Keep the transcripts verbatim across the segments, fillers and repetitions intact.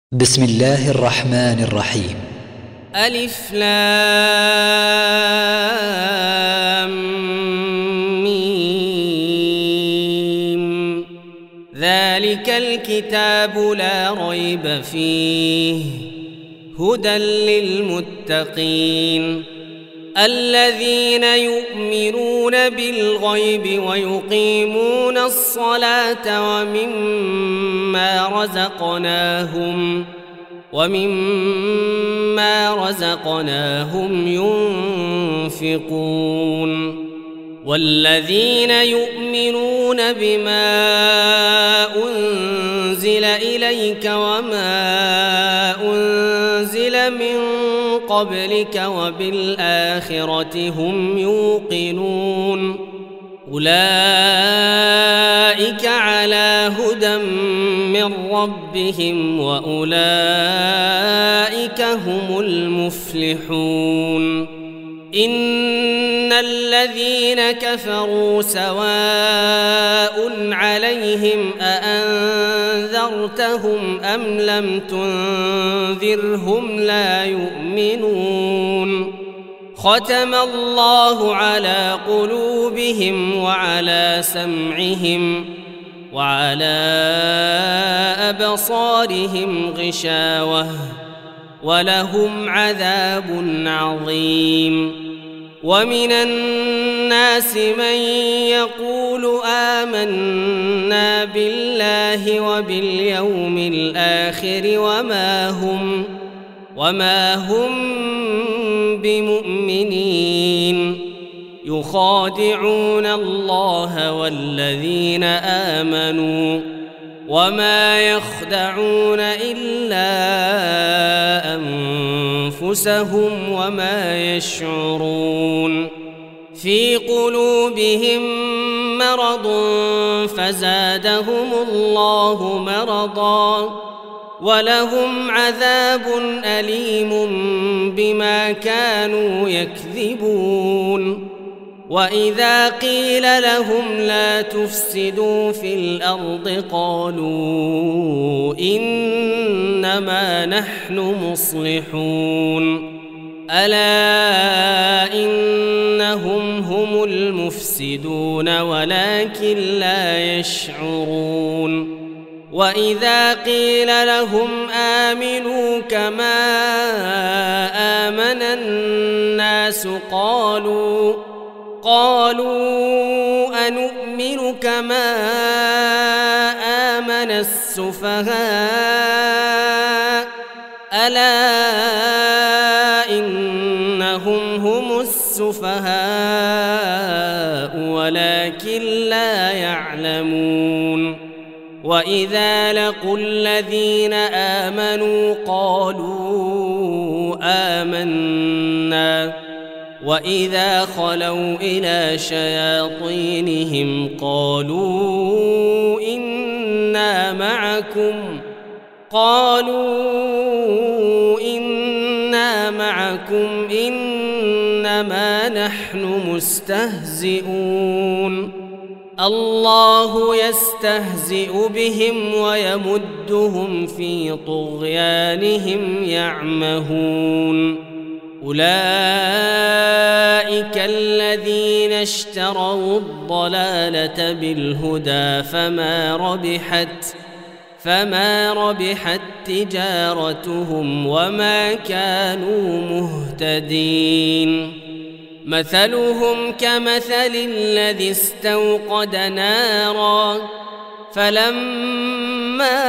بسم الله الرحمن الرحيم. ألف لام ميم. ذلك الكتاب لا ريب فيه هدى للمتقين الذين يؤمنون بالغيب ويقيمون الصلاة ومما رزقناهم ومما رزقناهم ينفقون والذين يؤمنون بما أنزل إليك وما أنزل من قبلك وبالآخرة هم يوقنون أولئك على هدى من ربهم وأولئك هم المفلحون إن الذين كفروا سواء عليهم أأنذرتهم أم لم تنذرهم لا يؤمنون ختم الله على قلوبهم وعلى سمعهم وعلى أبصارهم غشاوة ولهم عذاب عظيم ومن الناس من يقول آمنا بالله وباليوم الآخر وما هم وما هم بمؤمنين يخادعون الله والذين آمنوا وما يخدعون إلا أنفسهم وما يشعرون في قلوبهم مرض فزادهم الله مرضا ولهم عذاب أليم بما كانوا يكذبون وإذا قيل لهم لا تفسدوا في الأرض قالوا إنما نحن مصلحون ألا إنهم هم المفسدون ولكن لا يشعرون وإذا قيل لهم آمنوا كما آمن الناس قالوا قالوا أنؤمن كما آمن السفهاء ألا إنهم هم السفهاء ولكن لا يعلمون وإذا لقوا الذين آمنوا قالوا آمنا وإذا خلوا إلى شياطينهم قالوا إنا معكم قالوا إنا معكم إنما نحن مستهزئون الله يستهزئ بهم ويمدهم في طغيانهم يعمهون أولئك الذين اشتروا الضلالة بالهدى فما ربحت فما ربحت تجارتهم وما كانوا مهتدين مثلهم كمثل الذي استوقد نارا فلما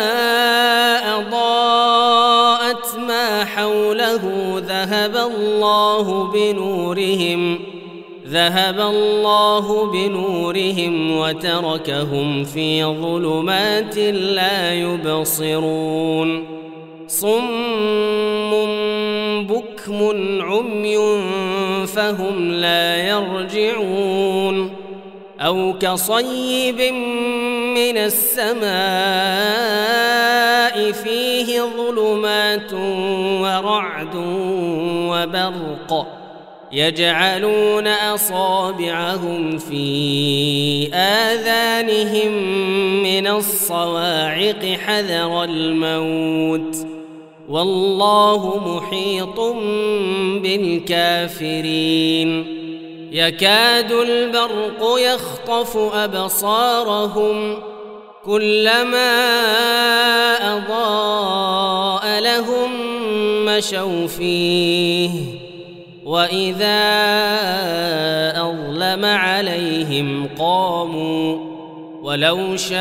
أضاءت ما حوله ذهب الله بنورهم ذهب الله بنورهم وتركهم في ظلمات لا يبصرون صم بكم عمي فهم لا يرجعون أو كصيب من السماء فيه ظلمات ورعد وبرق يجعلون أصابعهم في آذانهم من الصواعق حذر الموت والله محيط بالكافرين يكاد البرق يخطف أبصارهم كلما أضاء لهم مشوا فيه وإذا أظلم عليهم قاموا ولو شاء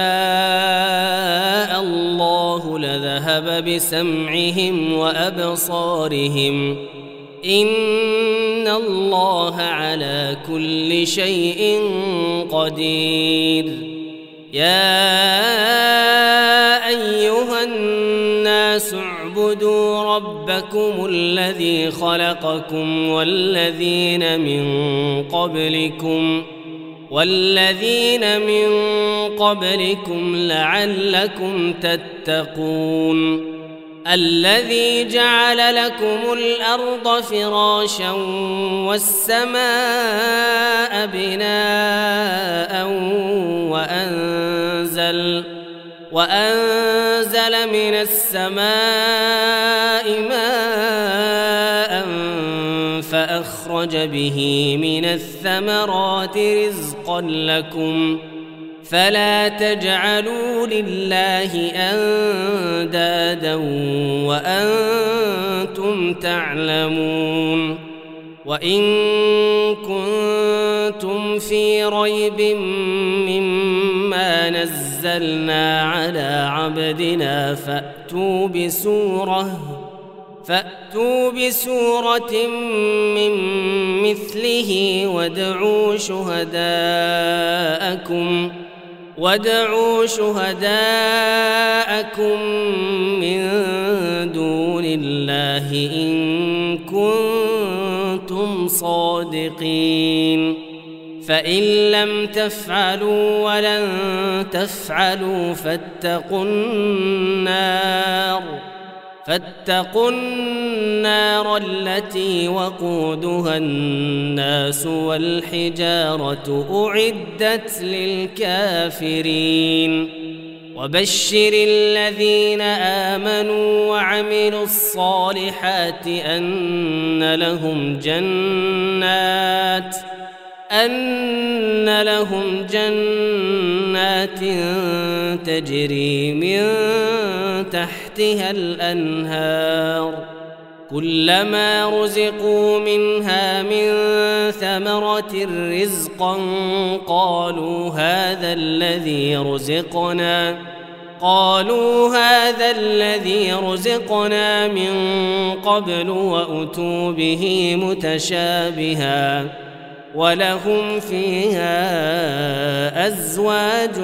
الله لذهب بسمعهم وأبصارهم إن الله على كل شيء قدير يا أيها الناس اعبدوا ربكم الذي خلقكم والذين من قبلكم والذين من قبلكم لعلكم تتقون الذي جعل لكم الأرض فراشا والسماء بناء وأنزل وأنزل من السماء ماء فأخرج به من الثمرات رزقا لكم فلا تجعلوا لله أندادا وأنتم تعلمون وإن كنتم في ريب مما نزلنا على عبدنا فأتوا بسورة فأتوا بسورة من مثله وادعوا شهداءكم وادعوا شهداءكم من دون الله إن كنتم صادقين فإن لم تفعلوا ولن تفعلوا فاتقوا النار فاتقوا النار التي وقودها الناس والحجارة أعدت للكافرين وبشر الذين آمنوا وعملوا الصالحات أن لهم جنات أن لهم جنات تجري من تحتها الأنهار كلما رزقوا منها من ثمرة رزقا قالوا هذا الذي رزقنا قالوا هذا الذي رزقنا من قبل وأتوا به متشابها ولهم فيها أزواج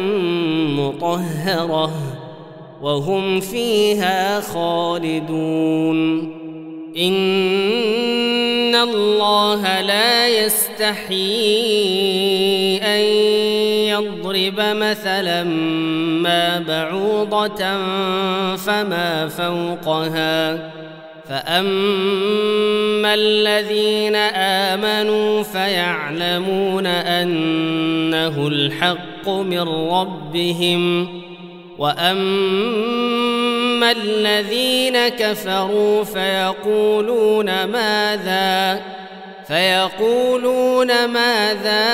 مطهرة وهم فيها خالدون إن الله لا يستحيي أن يضرب مثلا ما بعوضة فما فوقها فأما الذين آمنوا فيعلمون أنه الحق من ربهم وأما الذين كفروا فيقولون ماذا فيقولون ماذا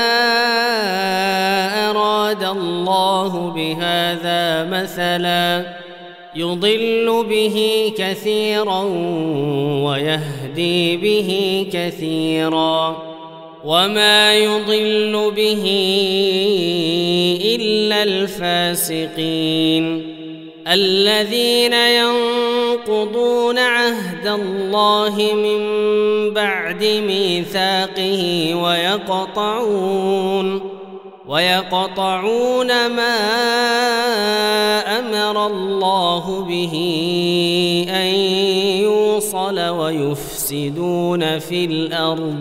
أراد الله بهذا مثلا يضل به كثيرا ويهدي به كثيرا وما يضل به إلا الفاسقين الذين ينقضون عهد الله من بعد ميثاقه ويقطعون ويقطعون ما أمر الله به أن يوصل ويفسدون في الأرض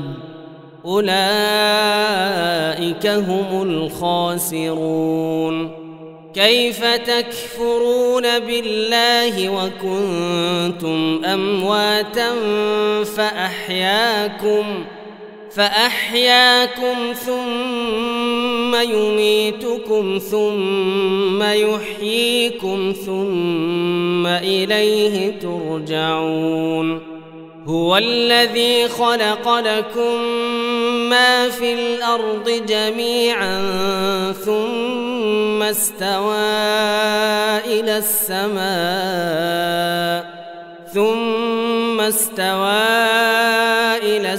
أولئك هم الخاسرون كيف تكفرون بالله وكنتم أمواتا فأحياكم فأحياكم ثم يميتكم ثم يحييكم ثم إليه ترجعون. هو الذي خلق لكم ما في الأرض جميعا ثم استوى إلى السماء ثم استوى إلى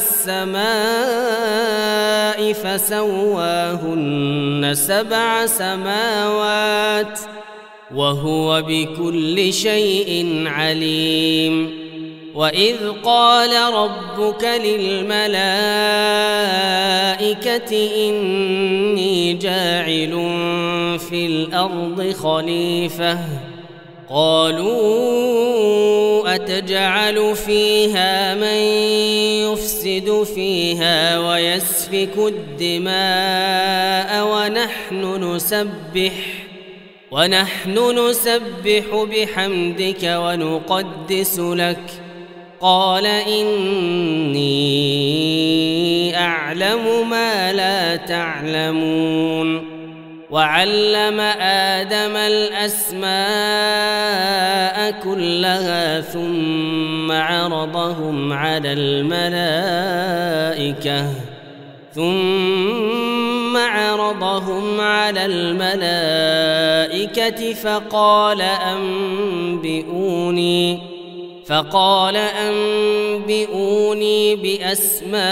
السماء فسواهن سبع سماوات وهو بكل شيء عليم. وإذ قال ربك للملائكة إني جاعل في الأرض خليفة قالوا أتجعل فيها من يفسد فيها ويسفك الدماء ونحن نسبح ونحن نسبح بحمدك ونقدس لك قال إني أعلم ما لا تعلمون. وعلم آدم الأسماء كلها ثم عرضهم على الملائكة ثم عرضهم على الملائكة فقال أنبئوني فقال أنبئوني بأسماء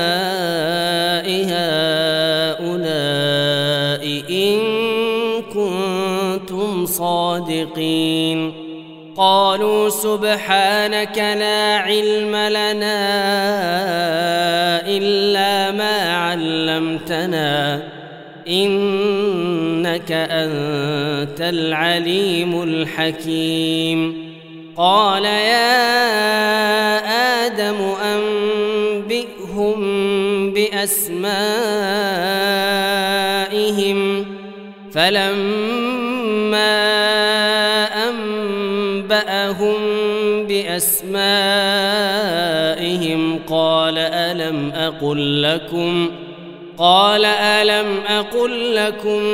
هؤلاء إن كنتم صادقين. قالوا سبحانك لا علم لنا إلا ما علمتنا إنك أنت العليم الحكيم. قال يا آدم أنبئهم بأسمائهم فلما أنبأهم بأسمائهم قال ألم أقل لكم قال ألم أقل لكم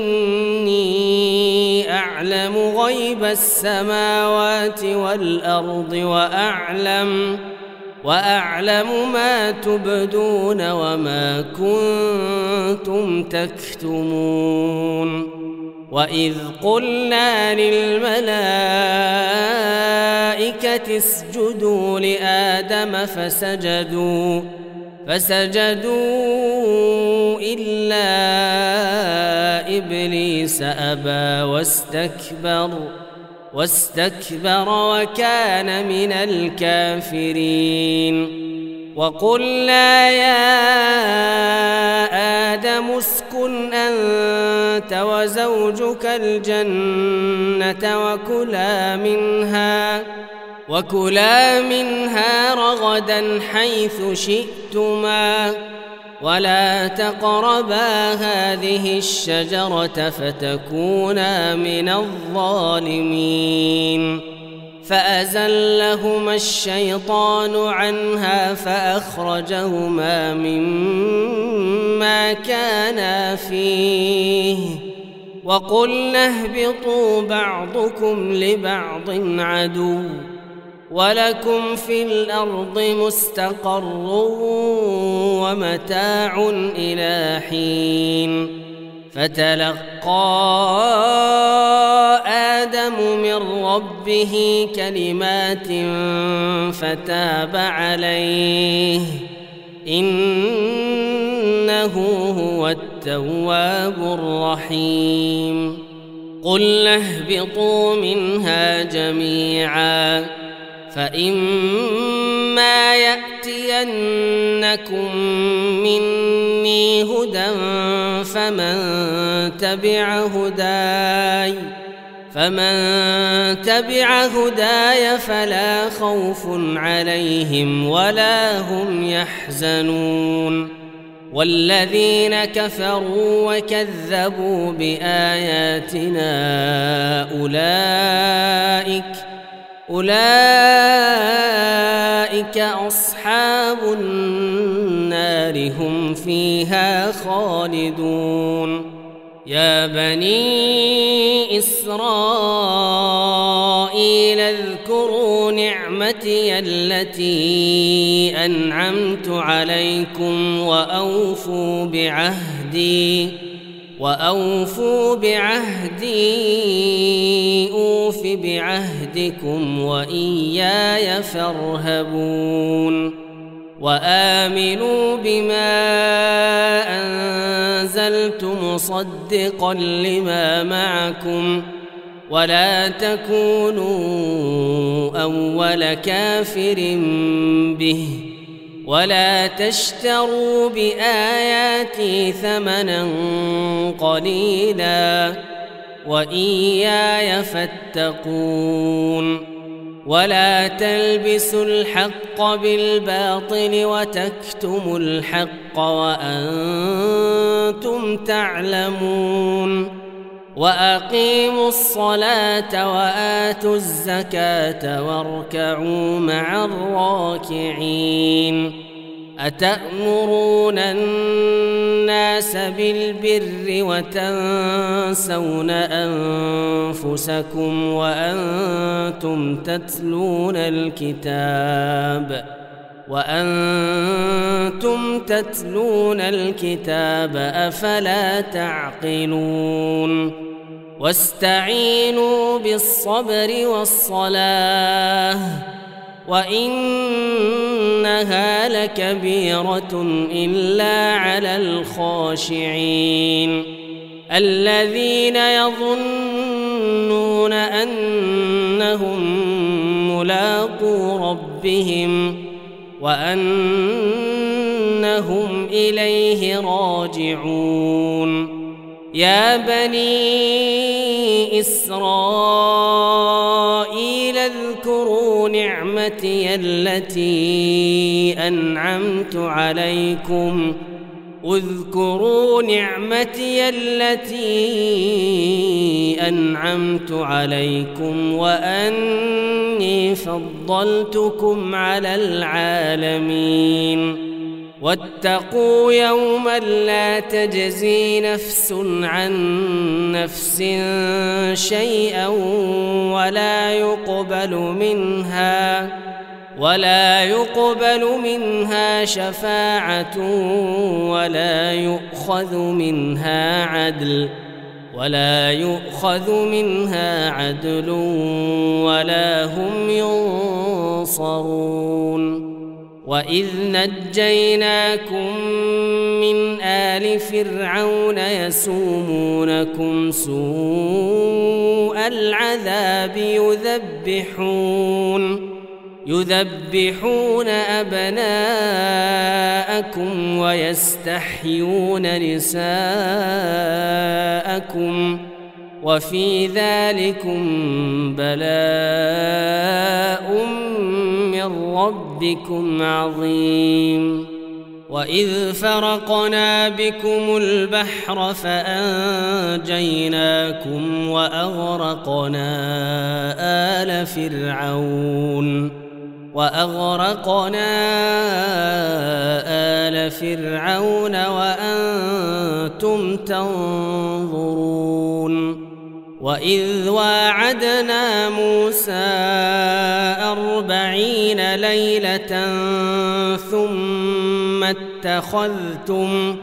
إني أعلم غيب السماوات والأرض وأعلم وأعلم ما تبدون وما كنتم تكتمون. وإذ قلنا للملائكة اسجدوا لآدم فسجدوا فسجدوا إلا إبليس أبى واستكبر واستكبر وكان من الكافرين. وقلنا يا آدم اسكن أنت وزوجك الجنة وكلا منها وكلا منها رغدا حيث شئتما ولا تقربا هذه الشجرة فتكونا من الظالمين. فأزلهما الشيطان عنها فأخرجهما مما كانا فيه وقلنا اهبطوا بعضكم لبعض عدو ولكم في الأرض مستقر ومتاع إلى حين. فتلقى آدم من ربه كلمات فتاب عليه إنه هو التواب الرحيم. قلنا اهبطوا منها جميعا فإما يأتينكم مني هدى فمن تبع هداي فمن تبع هداي فلا خوف عليهم ولا هم يحزنون. والذين كفروا وكذبوا بآياتنا أولئك أولئك أصحاب النار النار هم فيها خالدون. يا بني إسرائيل اذكروا نعمتي التي أنعمت عليكم وأوفوا بعهدي وأوفوا بعهدي أوف بعهدكم وإياي فارهبون. وآمنوا بما أنزلت مصدقا لما معكم ولا تكونوا أول كافر به ولا تشتروا بآياتي ثمنا قليلا وإياي فاتقون. ولا تلبسوا الحق بالباطل وتكتموا الحق وأنتم تعلمون. وأقيموا الصلاة وآتوا الزكاة واركعوا مع الراكعين. أتأمرون الناس بالبر وتنسون أنفسكم وأنتم تتلون الكتاب وأنتم تتلون الكتاب أفلا تعقلون. واستعينوا بالصبر والصلاة وإنها لكبيرة إلا على الخاشعين الذين يظنون أنهم ملاقو ربهم وأنهم إليه راجعون. يا بني إسرائيل اذكروا نعمتي التي أنعمت عليكم اذكروا نعمتي التي أنعمت عليكم وأني فضلتكم على العالمين. واتقوا يوما لا تجزي نفس عن نفس شيئا ولا يقبل منها ولا يقبل منها شفاعة ولا يؤخذ منها عدل ولا يؤخذ منها عدل ولا هم ينصرون. وإذ نجيناكم من آل فرعون يسومونكم سوء العذاب يذبحون يذبحون أبناءكم ويستحيون نساءكم وفي ذلكم بلاء من ربكم عظيم. وإذ فرقنا بكم البحر فأنجيناكم وأغرقنا آل فرعون وأغرقنا آل فرعون وأنتم تنظرون. وإذ واعدنا موسى أربعين ليلة ثم اتخذتم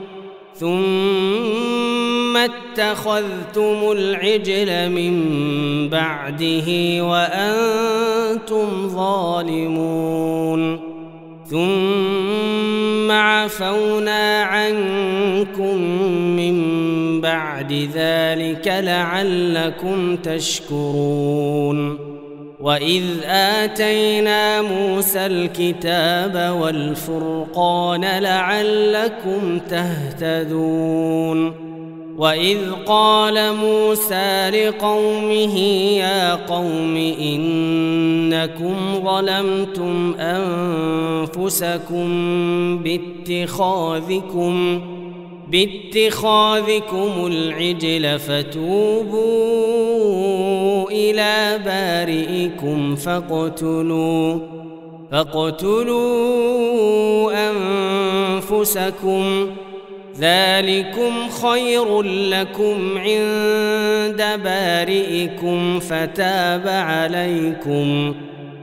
ثم اتخذتم العجل من بعده وأنتم ظالمون ثم عفونا عنكم من بعد ذلك لعلكم تشكرون. وإذ آتينا موسى الكتاب والفرقان لعلكم تهتدون. وإذ قال موسى لقومه يا قوم إنكم ظلمتم أنفسكم باتخاذكم باتخاذكم العجل فتوبوا إلى بارئكم فاقتلوا فاقتلوا أنفسكم ذلكم خير لكم عند بارئكم فتاب عليكم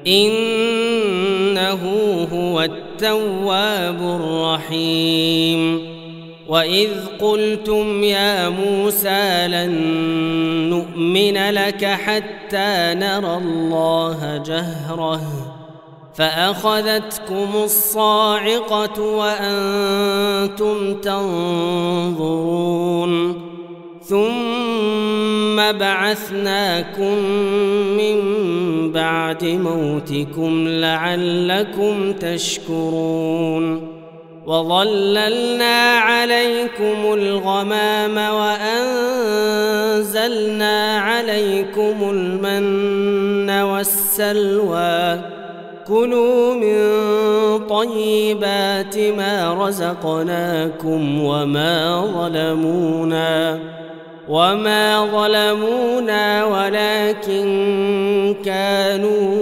إنه هو التواب الرحيم وإذ قلتم يا موسى لن نؤمن لك حتى نرى الله جهرة فأخذتكم الصاعقة وأنتم تنظرون ثم بعثناكم من بعد موتكم لعلكم تشكرون وظللنا عليكم الغمام وأنزلنا عليكم المن والسلوى كلوا من طيبات ما رزقناكم وما ظلمونا وما ظلمونا ولكن كانوا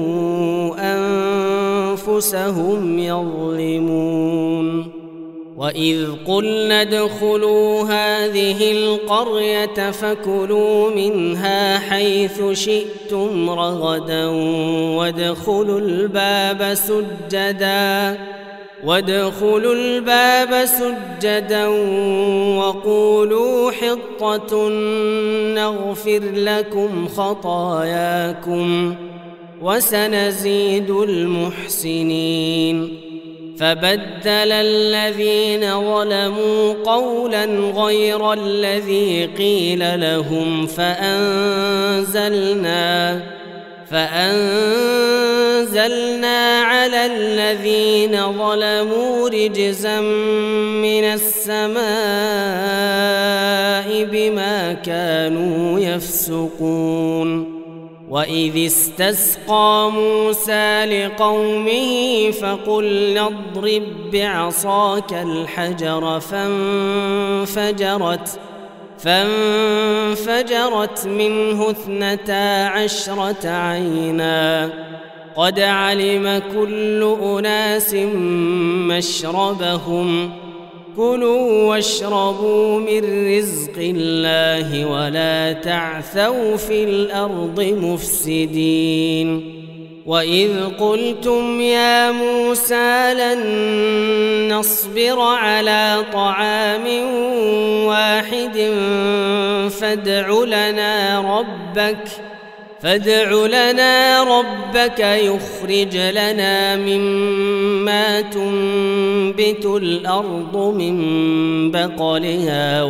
أنفسهم يظلمون وإذ قلنا ادخلوا هذه القرية فكلوا منها حيث شئتم رغدا وادخلوا الباب سجدا وادخلوا الباب سجدا وقولوا حطة نغفر لكم خطاياكم وسنزيد المحسنين فبدل الذين ظلموا قولا غير الذي قيل لهم فأنزلنا فأنزلنا على الذين ظلموا رجزا من السماء بما كانوا يفسقون وإذ استسقى موسى لقومه فقلنا اضرب بعصاك الحجر فانفجرت فانفجرت منه اثنتا عشرة عينا قد علم كل أناس مشربهم كلوا واشربوا من رزق الله ولا تعثوا في الأرض مفسدين وإذ قلتم يا موسى لن نصبر على طعام واحد فادع لنا ربك فادع لنا ربك يخرج لنا مما تنبت الأرض من بقلها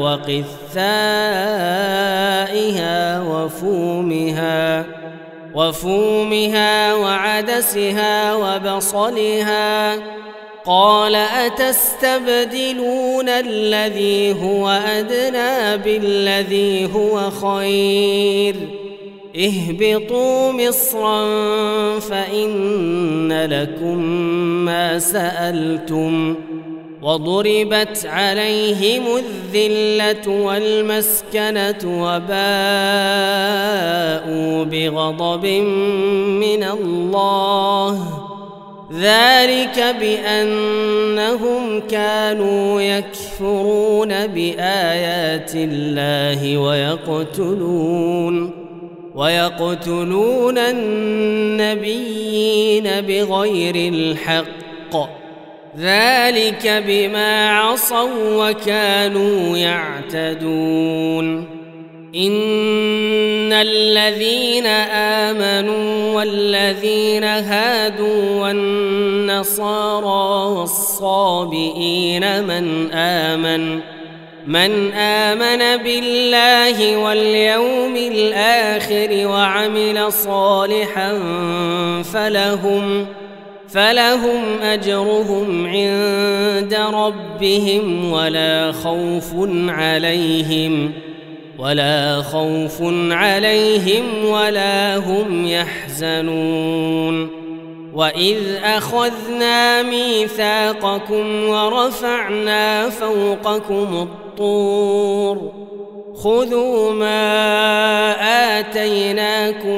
وقثائها وفومها وفومها وعدسها وبصلها قال أتستبدلون الذي هو أدنى بالذي هو خير اهبطوا مصرا فإن لكم ما سألتم وضربت عليهم الذلة والمسكنة وباءوا بغضب من الله ذلك بأنهم كانوا يكفرون بآيات الله ويقتلون ويقتلون النبيين بغير الحق ذلك بما عصوا وكانوا يعتدون إن الذين آمنوا والذين هادوا والنصارى والصابئين من آمن من آمن بالله واليوم الآخر وعمل صالحا فلهم فلهم أجرهم عند ربهم ولا خوف عليهم ولا خوف عليهم ولا هم يحزنون وإذ أخذنا ميثاقكم ورفعنا فوقكم الطور خذوا ما آتيناكم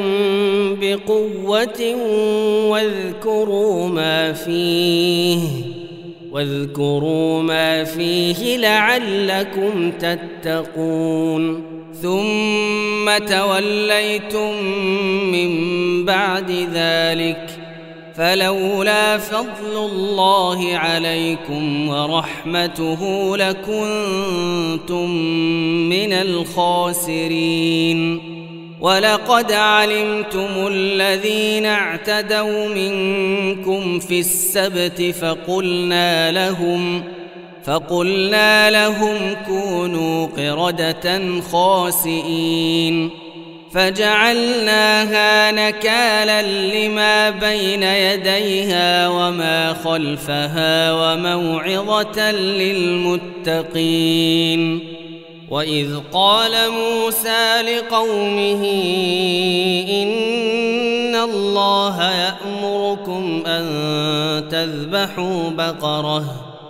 بقوة واذكروا ما فيه واذكروا ما فيه لعلكم تتقون ثم توليتم من بعد ذلك فلولا فضل الله عليكم ورحمته لكنتم من الخاسرين ولقد علمتم الذين اعتدوا منكم في السبت فقلنا لهم فقلنا لهم كونوا قردة خاسئين فجعلناها نكالا لما بين يديها وما خلفها وموعظة للمتقين وإذ قال موسى لقومه إن الله يأمركم أن تذبحوا بقرة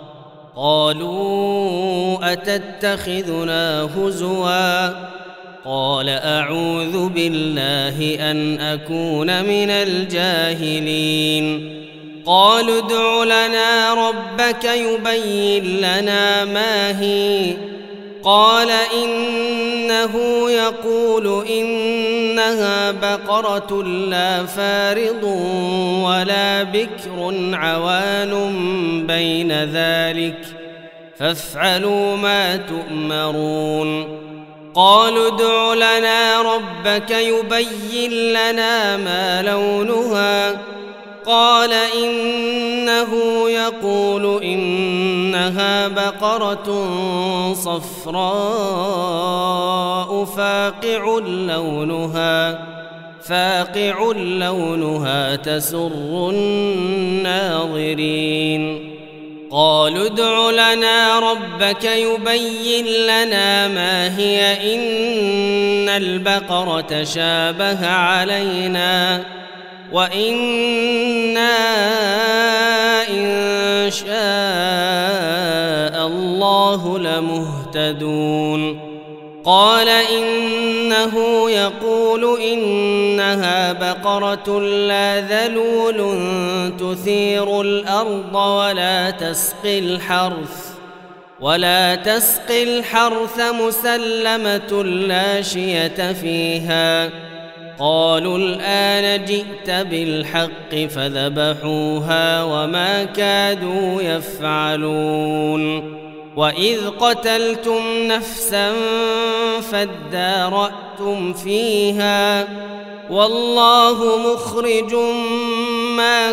قالوا أتتخذنا هزوا قال أعوذ بالله أن أكون من الجاهلين قالوا ادع لنا ربك يبين لنا ما هي قال إنه يقول إنها بقرة لا فارض ولا بكر عوان بين ذلك فافعلوا ما تؤمرون قالوا ادع لنا ربك يبين لنا ما لونها قال إنه يقول إنها بقرة صفراء فاقع لونها فاقع لونها تسر الناظرين قالوا ادع لنا ربك يبين لنا ما هي إن البقرة شابه علينا وإنا إن شاء الله لمهتدون قال إنه يقول إنها بقرة لا ذلول تثير الأرض ولا تسقي الحرث ولا تسقي الحرث مسلمة لا شية فيها قالوا الآن جئت بالحق فذبحوها وما كادوا يفعلون وإذ قتلتم نفسا فادارأتم فيها والله مخرج ما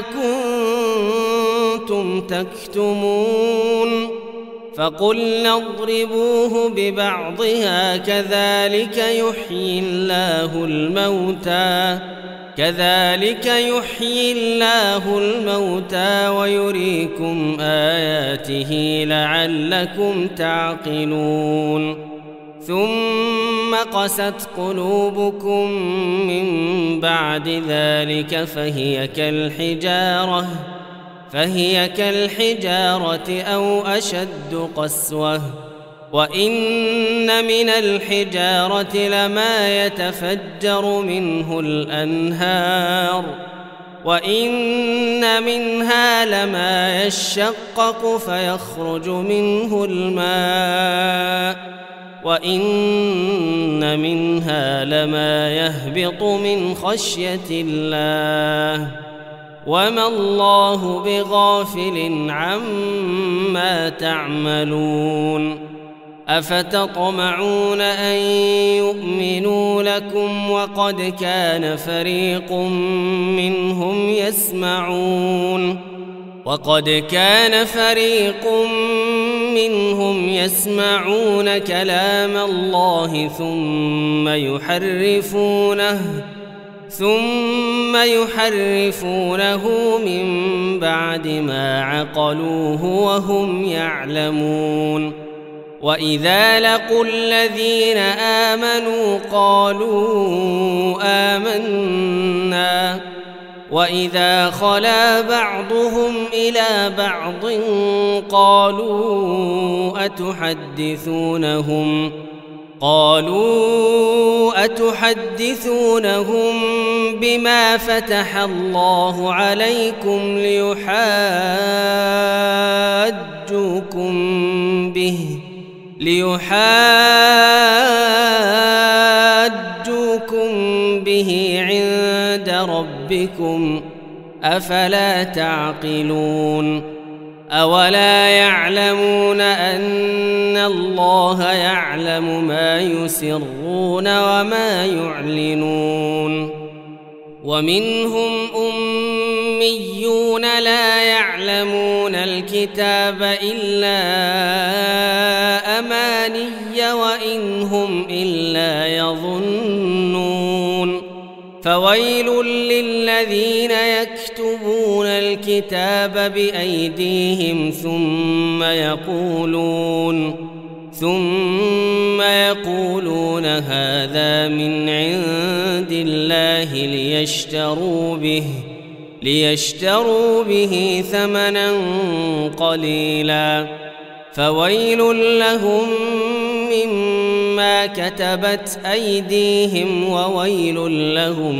كنتم تكتمون فقلنا اضربوه ببعضها كذلك يحيي الله الموتى كذلك يحيي الله الموتى ويريكم آياته لعلكم تعقلون ثم قست قلوبكم من بعد ذلك فهي كالحجارة فهي كالحجارة أو أشد قسوة وإن من الحجارة لما يتفجر منه الأنهار وإن منها لما يشقق فيخرج منه الماء وإن منها لما يهبط من خشية الله وما الله بغافل عما تعملون أفتطمعون أن يؤمنوا لكم وقد كان فريق منهم يسمعون وقد كان فريق منهم يسمعون كلام الله ثم يحرفونه ثم يحرفونه من بعد ما عقلوه وهم يعلمون وإذا لقوا الذين آمنوا قالوا آمنا وإذا خلا بعضهم إلى بعض قالوا أتحدثونهم قالوا أتحدثونهم بما فتح الله عليكم ليحاجوكم به ليحاجوكم به عند ربكم أفلا تعقلون أولا يعلمون أن الله يعلم ما يسرون وما يعلنون ومنهم أميون لا يعلمون الكتاب إلا أماني وإن هم إلا يظنون فويل للذين يكتبون الكتاب بأيديهم ثم يقولون ثم يقولون هذا من عند الله ليشتروا به ليشتروا به ثمنا قليلا فويل لهم مما كتبت أيديهم وويل لهم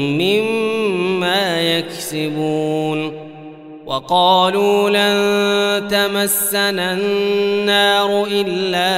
مما يكسبون وقالوا لن تمسنا النار إلا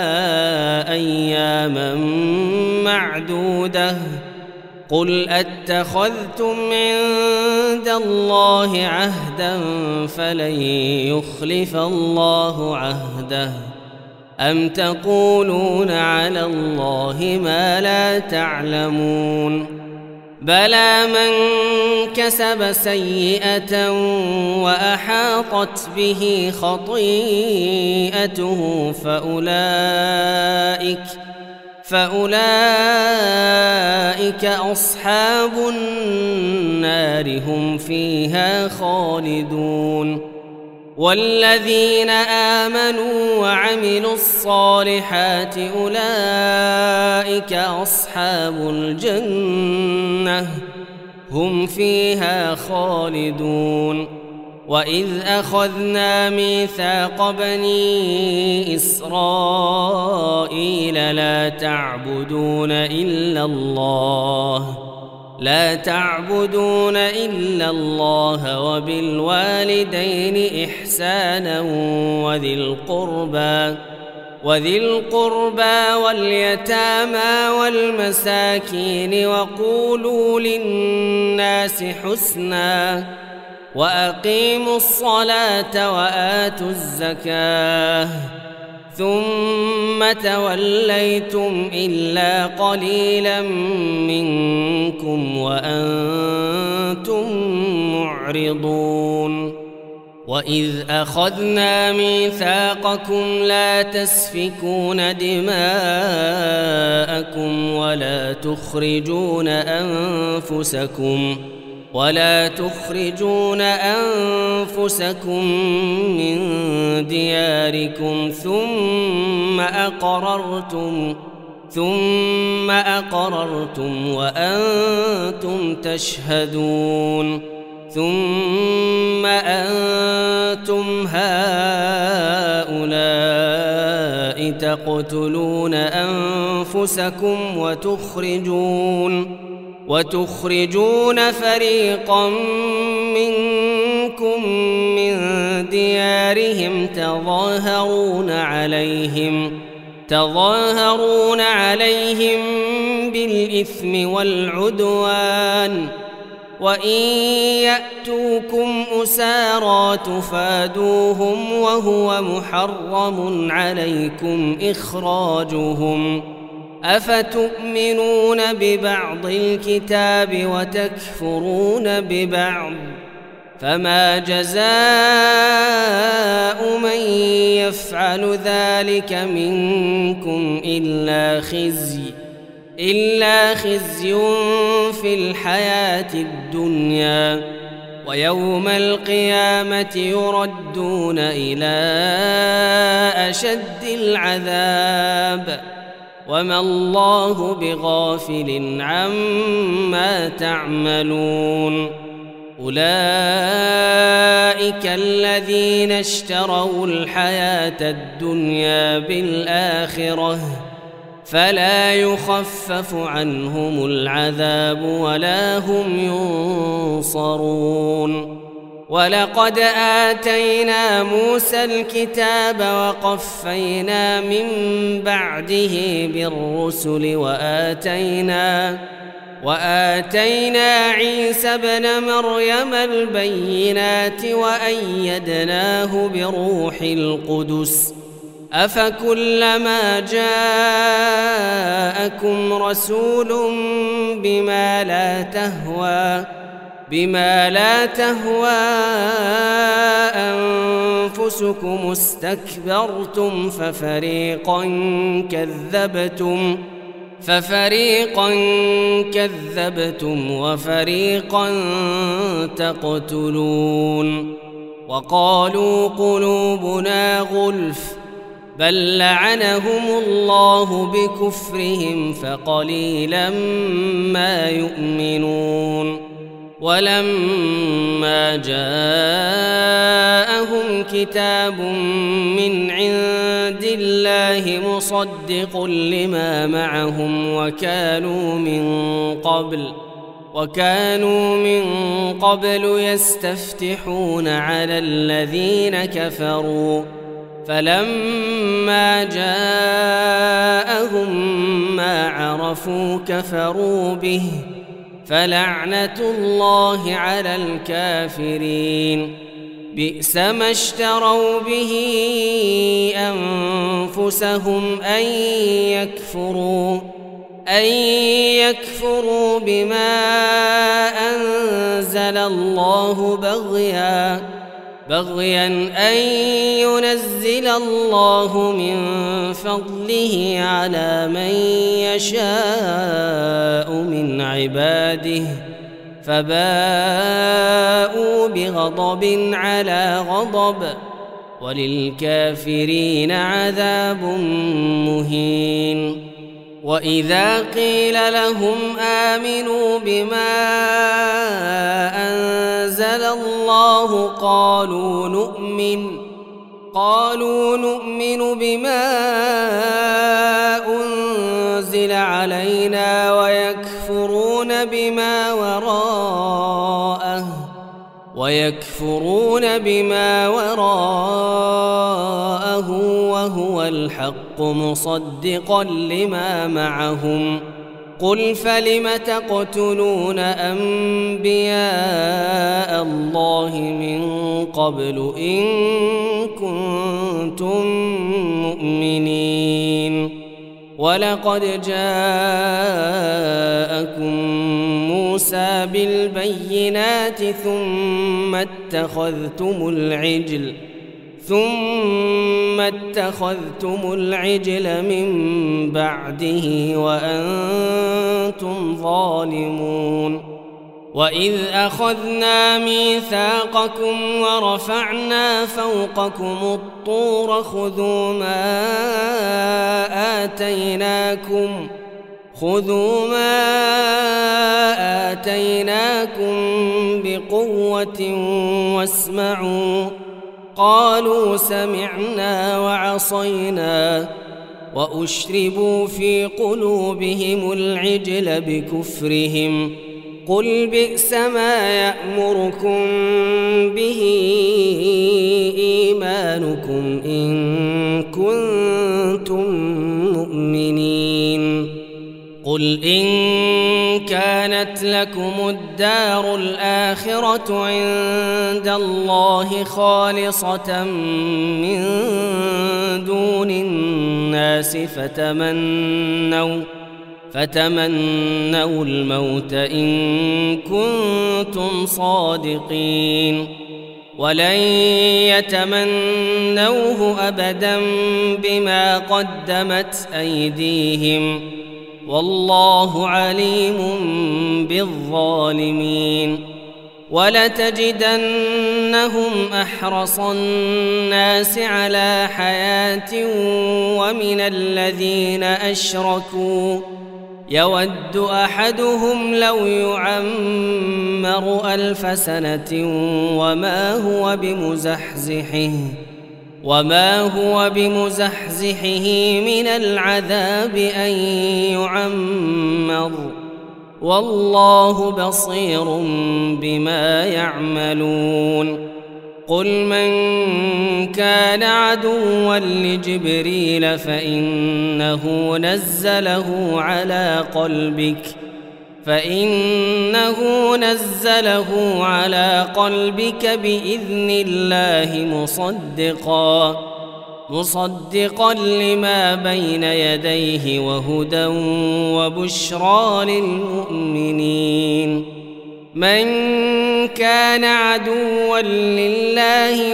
أياما معدودة قل أتخذتم عند الله عهدا فلن يخلف الله عهده أم تقولون على الله ما لا تعلمون بلى من كسب سيئة وأحاطت به خطيئته فأولئك فأولئك أصحاب النار هم فيها خالدون والذين آمنوا وعملوا الصالحات أولئك أصحاب الجنة هم فيها خالدون وإذ أخذنا ميثاق بني إسرائيل لا تعبدون إلا الله لا تعبدون إلا الله وبالوالدين إحسانا وذي القربى وذي القربى واليتامى والمساكين وقولوا للناس حسنا وأقيموا الصلاة وآتوا الزكاة ثم توليتم إلا قليلا منكم وأنتم معرضون وإذ أخذنا ميثاقكم لا تسفكون دماءكم ولا تخرجون أنفسكم ولا تخرجون أنفسكم من دياركم ثم أقررتم ثم أقررتم وأنتم تشهدون ثم أنتم هؤلاء تقتلون أنفسكم وتخرجون وتخرجون فريقا منكم من ديارهم تظاهرون عليهم تظاهرون عليهم بالإثم والعدوان وإن يأتوكم أسارى تفادوهم وهو محرم عليكم إخراجهم أفتؤمنون ببعض الكتاب وتكفرون ببعض فما جزاء من يفعل ذلك منكم إلا خزي إلا خزي في الحياة الدنيا ويوم القيامة يردون إلى أشد العذاب وما الله بغافل عما تعملون أولئك الذين اشتروا الحياة الدنيا بالآخرة فلا يخفف عنهم العذاب ولا هم ينصرون. ولقد آتينا موسى الكتاب وقفينا من بعده بالرسل وآتينا وآتينا عيسى ابن مريم البينات وأيدناه بروح القدس. أفكلما جاءكم رسول بما لا تهوى بما لا تهوى أنفسكم استكبرتم ففريقا كذبتم ففريقا كذبتم وفريقا تقتلون. وقالوا قلوبنا غلف بل لعنهم الله بكفرهم فقليلا ما يؤمنون. ولما جاءهم كتاب من عند الله مصدق لما معهم وكانوا من قبل وكانوا من قبل يستفتحون على الذين كفروا فلما جاءهم ما عرفوا كفروا به فلعنة الله على الكافرين. بئس ما اشتروا به أنفسهم أن يكفروا أن يكفروا بما أنزل الله بغيا بغيا أن ينزل الله من فضله على من يشاء من عباده فباءوا بغضب على غضب وللكافرين عذاب مهين. وإذا قيل لهم آمنوا بما أنزل الله قالوا نؤمن قالوا نؤمن بما أنزل علينا ويكفرون بما وراءه ويكفرون بما وراءه وهو الحق مصدقا لما معهم. قل فلم تقتلون أنبياء الله من قبل إن كنتم مؤمنين. ولقد جاءكم موسى بالبينات ثم اتخذتم العجل ثم اتخذتم العجل من بعده وأنتم ظالمون. وإذ أخذنا ميثاقكم ورفعنا فوقكم الطور خذوا ما آتيناكم خذوا ما آتيناكم بقوة واسمعوا قالوا سمعنا وعصينا وأشربوا في قلوبهم العجل بكفرهم. قل بئس ما يأمركم به إيمانكم إن كنتم مؤمنين. قل إن كانت لكم الدار الآخرة عند الله خالصة من دون الناس فتمنوا فتمنوا الموت إن كنتم صادقين ولن يتمنوه أبدا بما قدمت أيديهم والله عليم بالظالمين. ولتجدنهم أحرص الناس على حياة ومن الذين أشركوا يود أحدهم لو يعمر ألف سنة وما هو بمزحزحه وما هو بمزحزحه من العذاب أن يعمر والله بصير بما يعملون قل من كان عدوا لجبريل فإنه نزله على قلبك فإنه نزله على قلبك بإذن الله مصدقا مصدقا لما بين يديه وهدى وبشرى للمؤمنين من كان عدوا لله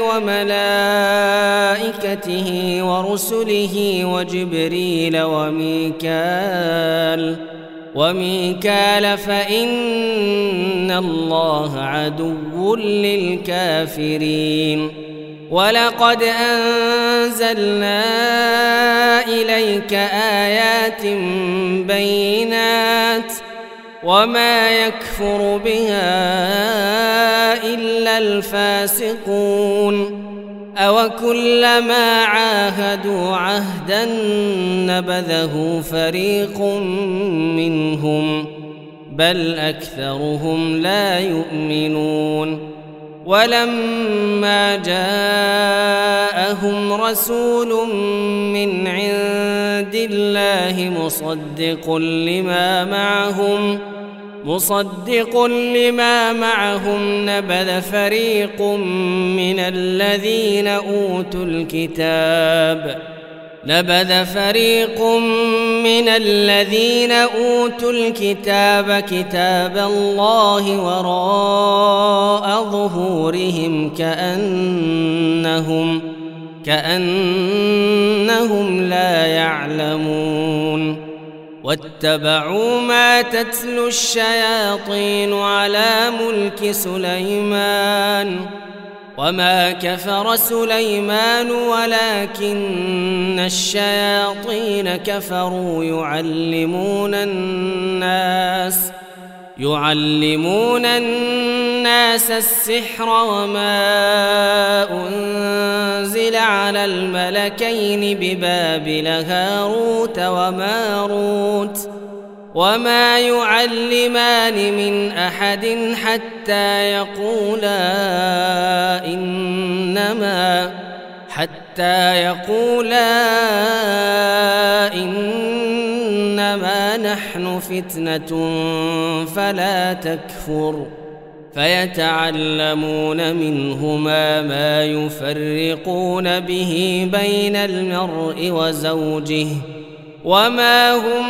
وملائكته ورسله وجبريل وميكال وميكال فإن الله عدو للكافرين ولقد أنزلنا إليك آيات بينات وما يكفر بها إلا الفاسقون أوكلما عاهدوا عهدا نبذه فريق منهم بل أكثرهم لا يؤمنون ولما جاءهم رسول من عند الله مصدق لما معهم مصدق لما معهم نبذ فريق من الذين أوتوا الكتاب نبذ فريق من الذين أوتوا الكتاب كتاب الله وراء ظهورهم كأنهم كأنهم لا يعلمون واتبعوا ما تتلو الشياطين على ملك سليمان وما كفر سليمان ولكن الشياطين كفروا يعلمون الناس يعلمون الناس السحر وما أنزل على الملكين ببابل هاروت وماروت وما يعلمان من أحد حتى يقولا إنما حتى يقولا إنما نحن فتنة فلا تكفر فيتعلمون منهما ما يفرقون به بين المرء وزوجه وما هم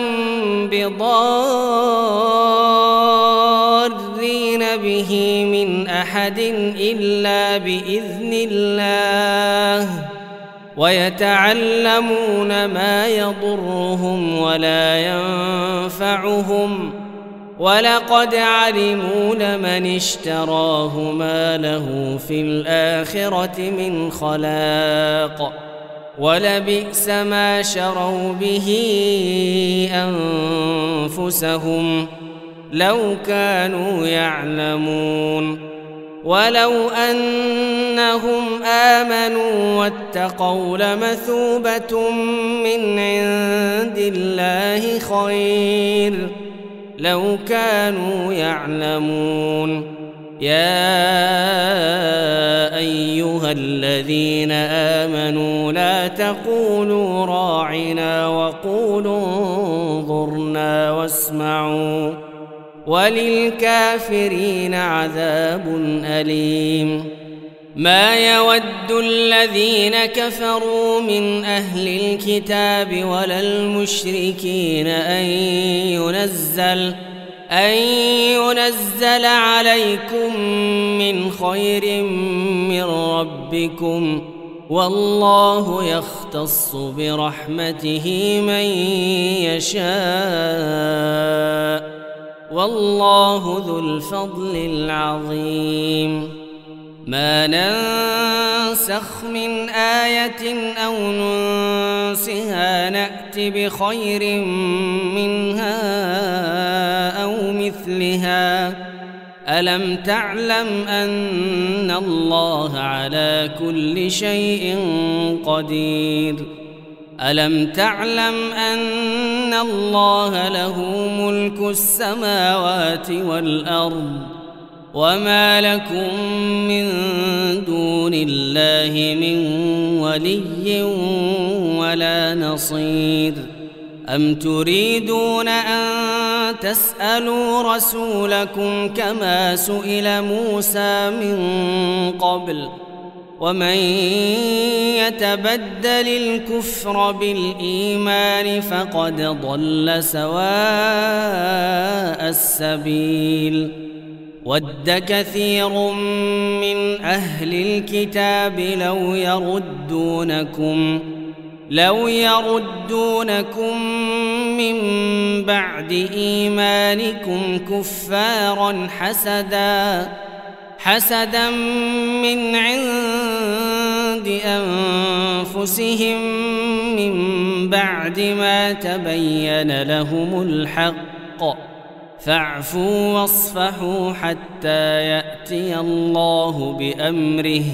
بضارين به من أحد إلا بإذن الله ويتعلمون ما يضرهم ولا ينفعهم ولقد علموا لمن اشتراه ما له في الآخرة من خلاق ولبئس ما شروا به أنفسهم لو كانوا يعلمون ولو أنهم آمنوا واتقوا لمثوبة من عند الله خير لو كانوا يعلمون يا أيها الذين آمنوا لا تقولوا راعنا وقولوا انظرنا واسمعوا وللكافرين عذاب أليم ما يود الذين كفروا من أهل الكتاب ولا المشركين أن ينزل أن ينزل عليكم من خير من ربكم والله يختص برحمته من يشاء والله ذو الفضل العظيم ما ننسخ من آية أو ننسها نأت بخير منها أو مثلها ألم تعلم أن الله على كل شيء قدير ألم تعلم أن الله له ملك السماوات والأرض وما لكم من دون الله من ولي ولا نصير أم تريدون أن تسألوا رسولكم كما سئل موسى من قبل ومن يتبدل الكفر بالإيمان فقد ضل سواء السبيل ود كثير من أهل الكتاب لو يردونكم لو يردونكم من بعد إيمانكم كفارا حسدا حسدا من عند أنفسهم من بعد ما تبين لهم الحق فاعفوا واصفحوا حتى يأتي الله بأمره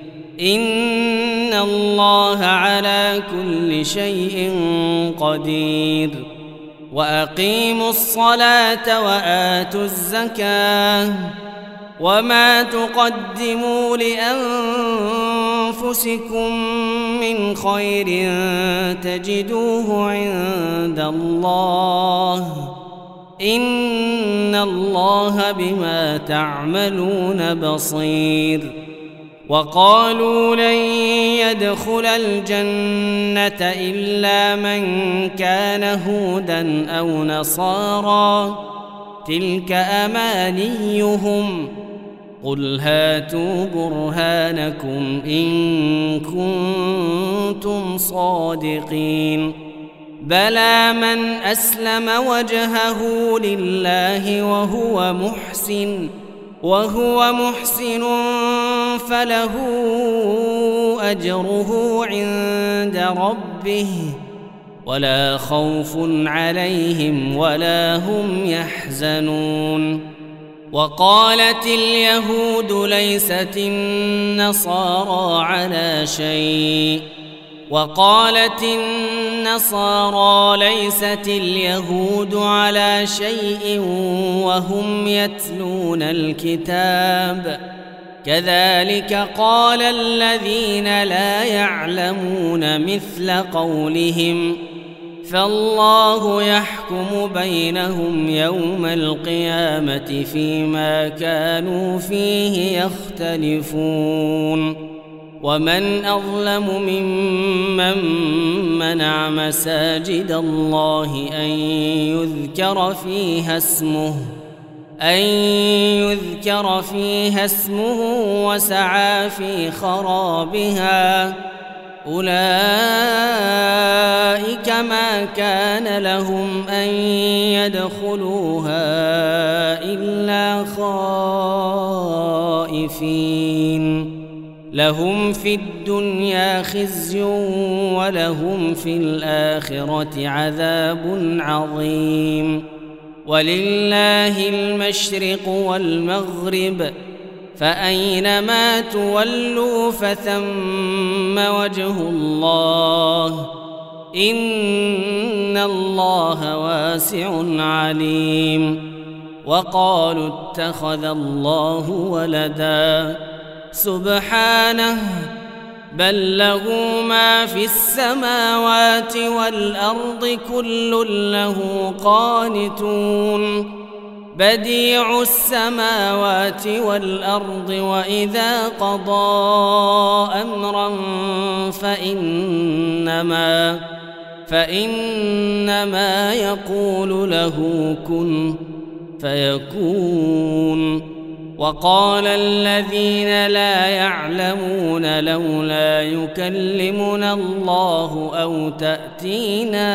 إن الله على كل شيء قدير وأقيموا الصلاة وآتوا الزكاة وما تقدموا لأنفسكم من خير تجدوه عند الله إن الله بما تعملون بصير وقالوا لن يدخل الجنة إلا من كان هودا أو نصارى تلك أمانيهم قل هاتوا برهانكم إن كنتم صادقين بلى من أسلم وجهه لله وهو محسن وهو محسن فله أجره عند ربه ولا خوف عليهم ولا هم يحزنون وقالت اليهود ليست النصارى على شيء وقالت النصارى ليست اليهود على شيء وهم يتلون الكتاب كذلك قال الذين لا يعلمون مثل قولهم فالله يحكم بينهم يوم القيامة فيما كانوا فيه يختلفون ومن أظلم ممن منع مساجد الله أن يذكر فيها اسمه أن يذكر فيها اسمه وسعى في خرابها أولئك ما كان لهم أن يدخلوها إلا خائفين لهم في الدنيا خزي ولهم في الآخرة عذاب عظيم ولله المشرق والمغرب فأينما تولوا فثم وجه الله إن الله واسع عليم وقالوا اتخذ الله ولدا سبحانه بل له ما في السماوات والأرض كل له قانتون بديع السماوات والأرض وإذا قضى أمرا فإنما فإنما يقول له كن فيكون وقال الذين لا يعلمون لولا يكلمنا الله أو تأتينا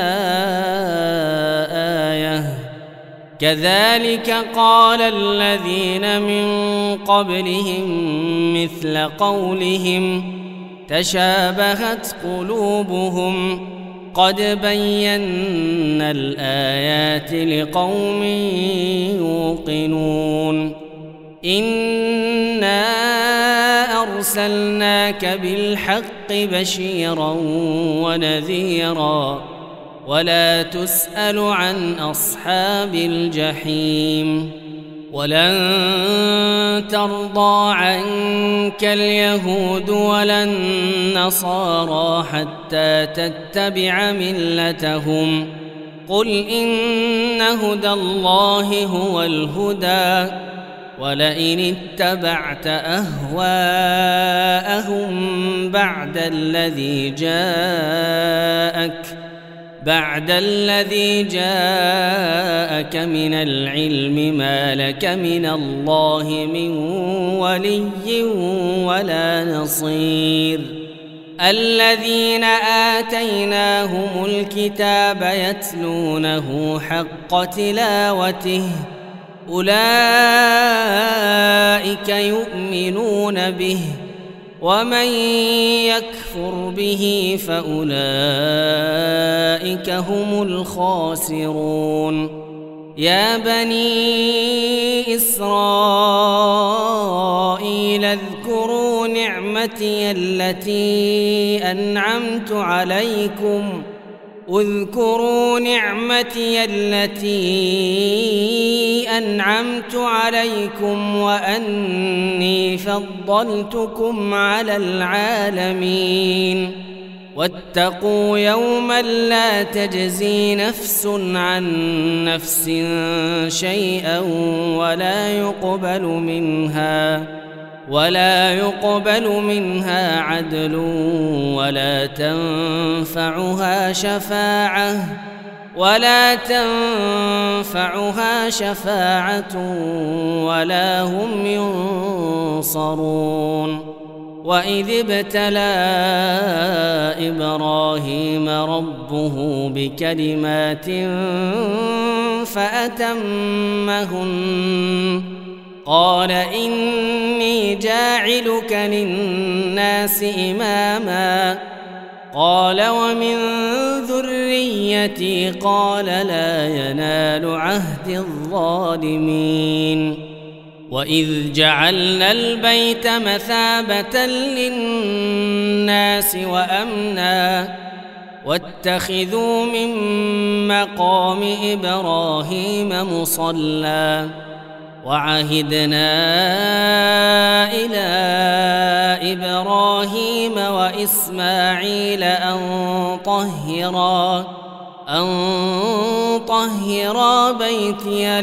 آية كذلك قال الذين من قبلهم مثل قولهم تشابهت قلوبهم قد بينا الآيات لقوم يوقنون إنا أرسلناك بالحق بشيرا ونذيرا ولا تسأل عن أصحاب الجحيم ولن ترضى عنك اليهود ولا النصارى حتى تتبع ملتهم قل إن هدى الله هو الهدى ولئن اتبعت أهواءهم بعد الذي جاءك بعد الذي جاءك من العلم ما لك من الله من ولي ولا نصير الذين آتيناهم الكتاب يتلونه حق تلاوته أولئك يؤمنون به ومن يكفر به فأولئك هم الخاسرون يا بني إسرائيل اذكروا نعمتي التي أنعمت عليكم اذكروا نعمتي التي أنعمت عليكم وأني فضلتكم على العالمين واتقوا يوما لا تجزي نفس عن نفس شيئا ولا يقبل منها ولا يقبل منها عدل ولا تنفعها شفاعة ولا تنفعها شفاعة ولا هم ينصرون وإذ ابتلى إبراهيم ربه بكلمات فأتمهن قال إني جاعلك للناس إماما قال ومن ذريتي قال لا ينال عهد الظالمين وإذ جعلنا البيت مثابة للناس وأمنا واتخذوا من مقام إبراهيم مصلى وعهدنا إلى إبراهيم وإسماعيل أن طهرا أن طهرا بيتي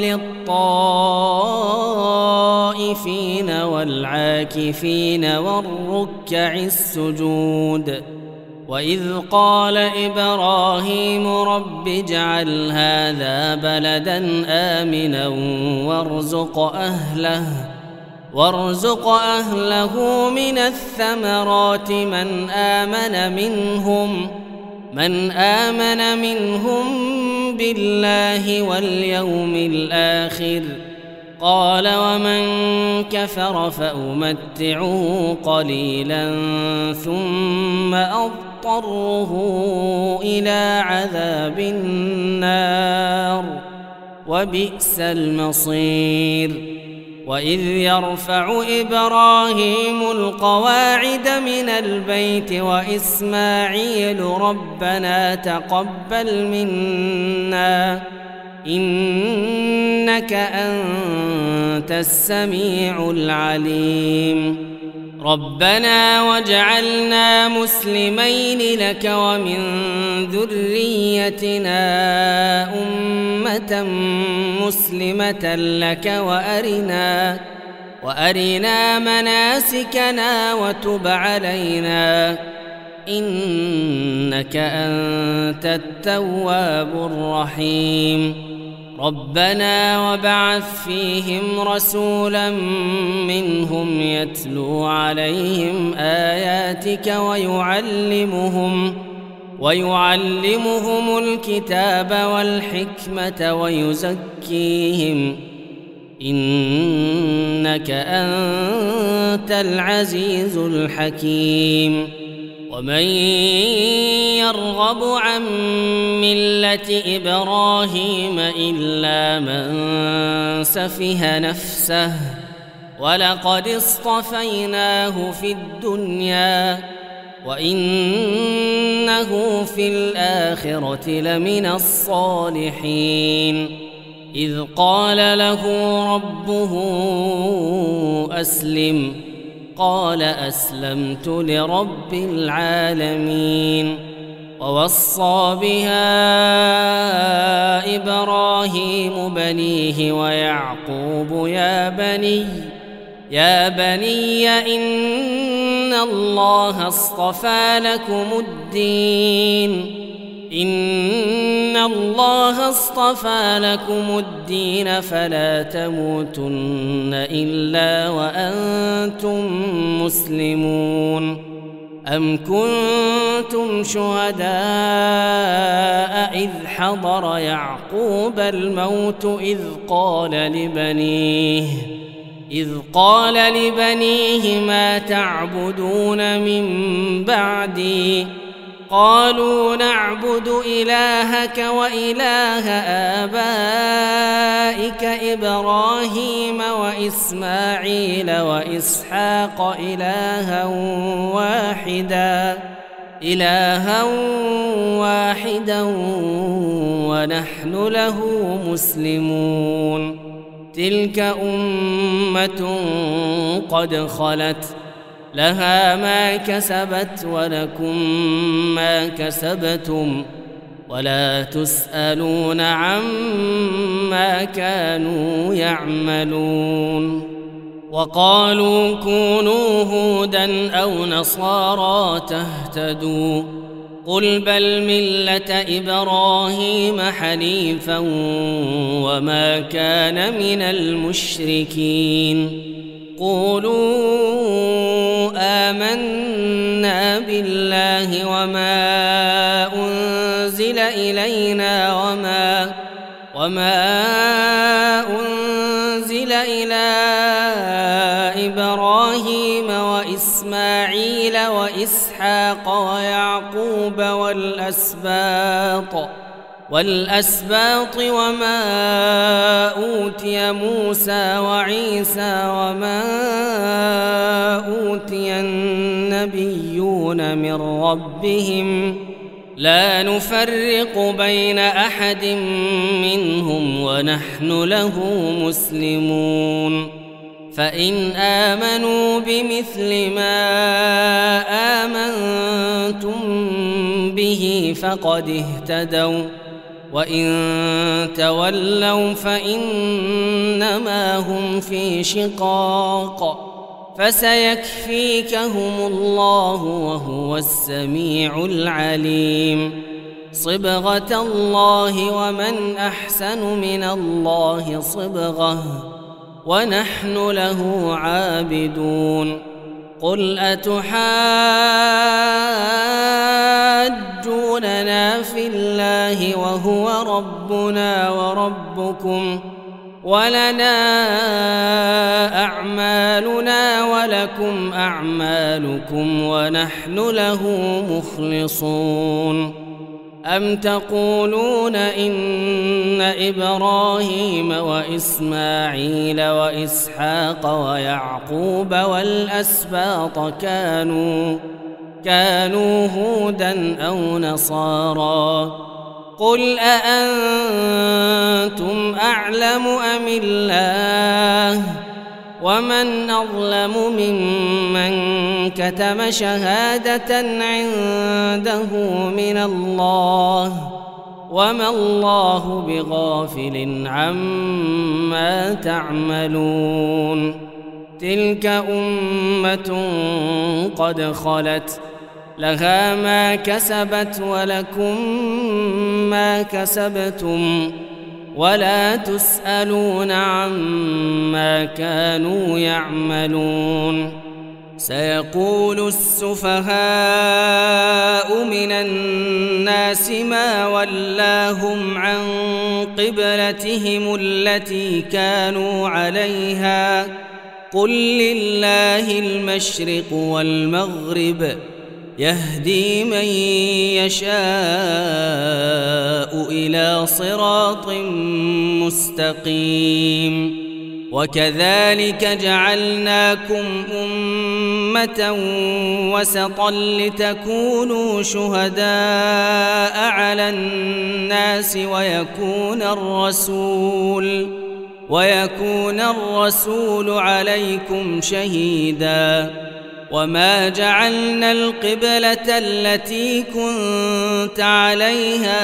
للطائفين والعاكفين والركع السجود وإذ قال إبراهيم رب اجعل هذا بلدا آمنا وارزق أهله وارزق أهله من الثمرات من آمن منهم من آمن منهم بالله واليوم الآخر قال ومن كفر فأمتعه قليلا ثم أضطره إلى عذاب النار وبئس المصير وإذ يرفع إبراهيم القواعد من البيت وإسماعيل ربنا تقبل منا إنك أنت السميع العليم ربنا واجعلنا مسلمين لك ومن ذريتنا أمة مسلمة لك وأرنا وأرنا مناسكنا وتب علينا إنك أنت التواب الرحيم ربنا وابعث فيهم رسولا منهم يتلو عليهم آياتك ويعلمهم ويعلمهم الكتاب والحكمة ويزكيهم إنك أنت العزيز الحكيم ومن يرغب عن ملة إبراهيم إلا من سفه نفسه ولقد اصطفيناه في الدنيا وإنه في الآخرة لمن الصالحين إذ قال له ربه أسلم قال أسلمت لرب العالمين ووصى بها إبراهيم بنيه ويعقوب يا بني يا بني إن الله اصطفى لكم الدين إن الله اصطفى لكم الدين فلا تموتن إلا وأنتم مسلمون أم كنتم شهداء إذ حضر يعقوب الموت إذ قال لبنيه إذ قال لبنيه ما تعبدون من بعدي قالوا نعبد إلهك وإله آبائك إبراهيم وإسماعيل وإسحاق إلها واحدا إلها واحدا ونحن له مسلمون تلك أمة قد خلت لها ما كسبت ولكم ما كسبتم ولا تسألون عما كانوا يعملون وقالوا كونوا هودا أو نصارى تهتدوا قل بل ملة إبراهيم حنيفا وما كان من المشركين قولوا آمنا بالله وما أنزل إلينا وما وما أنزل إلى إبراهيم وإسماعيل وإسحاق ويعقوب والأسباط والأسباط وما أوتي موسى وعيسى وما أوتي النبيون من ربهم لا نفرق بين أحد منهم ونحن له مسلمون فإن آمنوا بمثل ما آمنتم به فقد اهتدوا وإن تولوا فإنما هم في شقاق فسيكفيكهم الله وهو السميع العليم صبغة الله ومن أحسن من الله صبغة ونحن له عابدون قل أتحاجوننا في الله وهو ربنا وربكم ولنا أعمالنا ولكم أعمالكم ونحن له مخلصون أم تقولون إن إبراهيم وإسماعيل وإسحاق ويعقوب والأسباط كانوا كانوا هودا أو نصارى قل أأنتم أعلم أم الله ومن أظلم ممن كتم شهادة عنده من الله وما الله بغافل عما تعملون تلك أمة قد خلت لها ما كسبت ولكم ما كسبتم ولا تسألون عما كانوا يعملون سيقول السفهاء من الناس ما ولاهم عن قبلتهم التي كانوا عليها قل لله المشرق والمغرب يهدي من يشاء إلى صراط مستقيم وكذلك جعلناكم أمة وسطا لتكونوا شهداء على الناس ويكون الرسول ويكون الرسول عليكم شهيدا وما جعلنا القبلة التي كنت عليها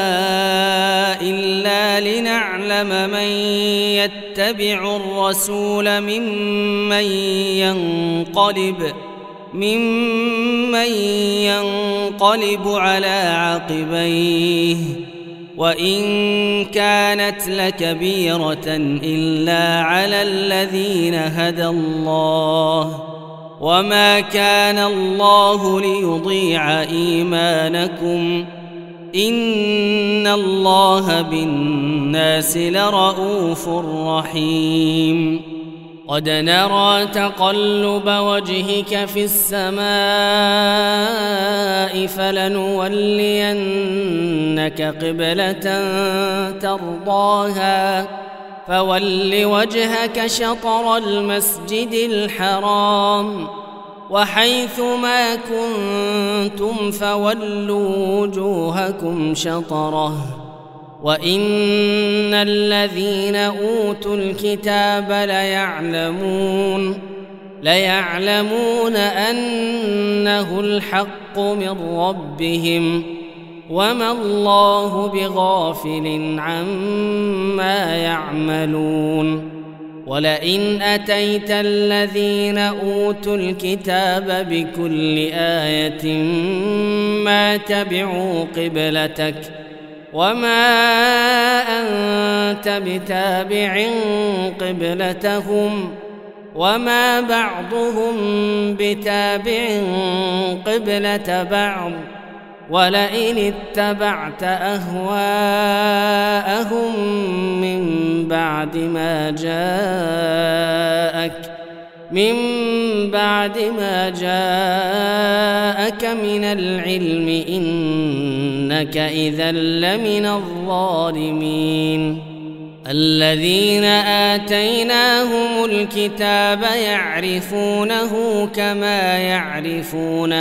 إلا لنعلم من يتبع الرسول ممن ينقلب ممن ينقلب على عقبيه وإن كانت لكبيرة إلا على الذين هدى الله وما كان الله ليضيع إيمانكم إن الله بالناس لرءوف رحيم قد نرى تقلب وجهك في السماء فلنولينك قبلة ترضاها فول وجهك شطر المسجد الحرام وحيث ما كنتم فولوا وجوهكم شطره وإن الذين أوتوا الكتاب ليعلمون ليعلمون أنه الحق من ربهم وما الله بغافل عما يعملون ولئن أتيت الذين أوتوا الكتاب بكل آية ما تبعوا قبلتك وما أنت بتابع قبلتهم وما بعضهم بتابع قبلة بعض ولئن اتبعت أهواءهم من بعد ما جاءك من بعد ما جاءك من العلم إنك إذا لمن الظالمين الذين آتيناهم الكتاب يعرفونه كما يعرفون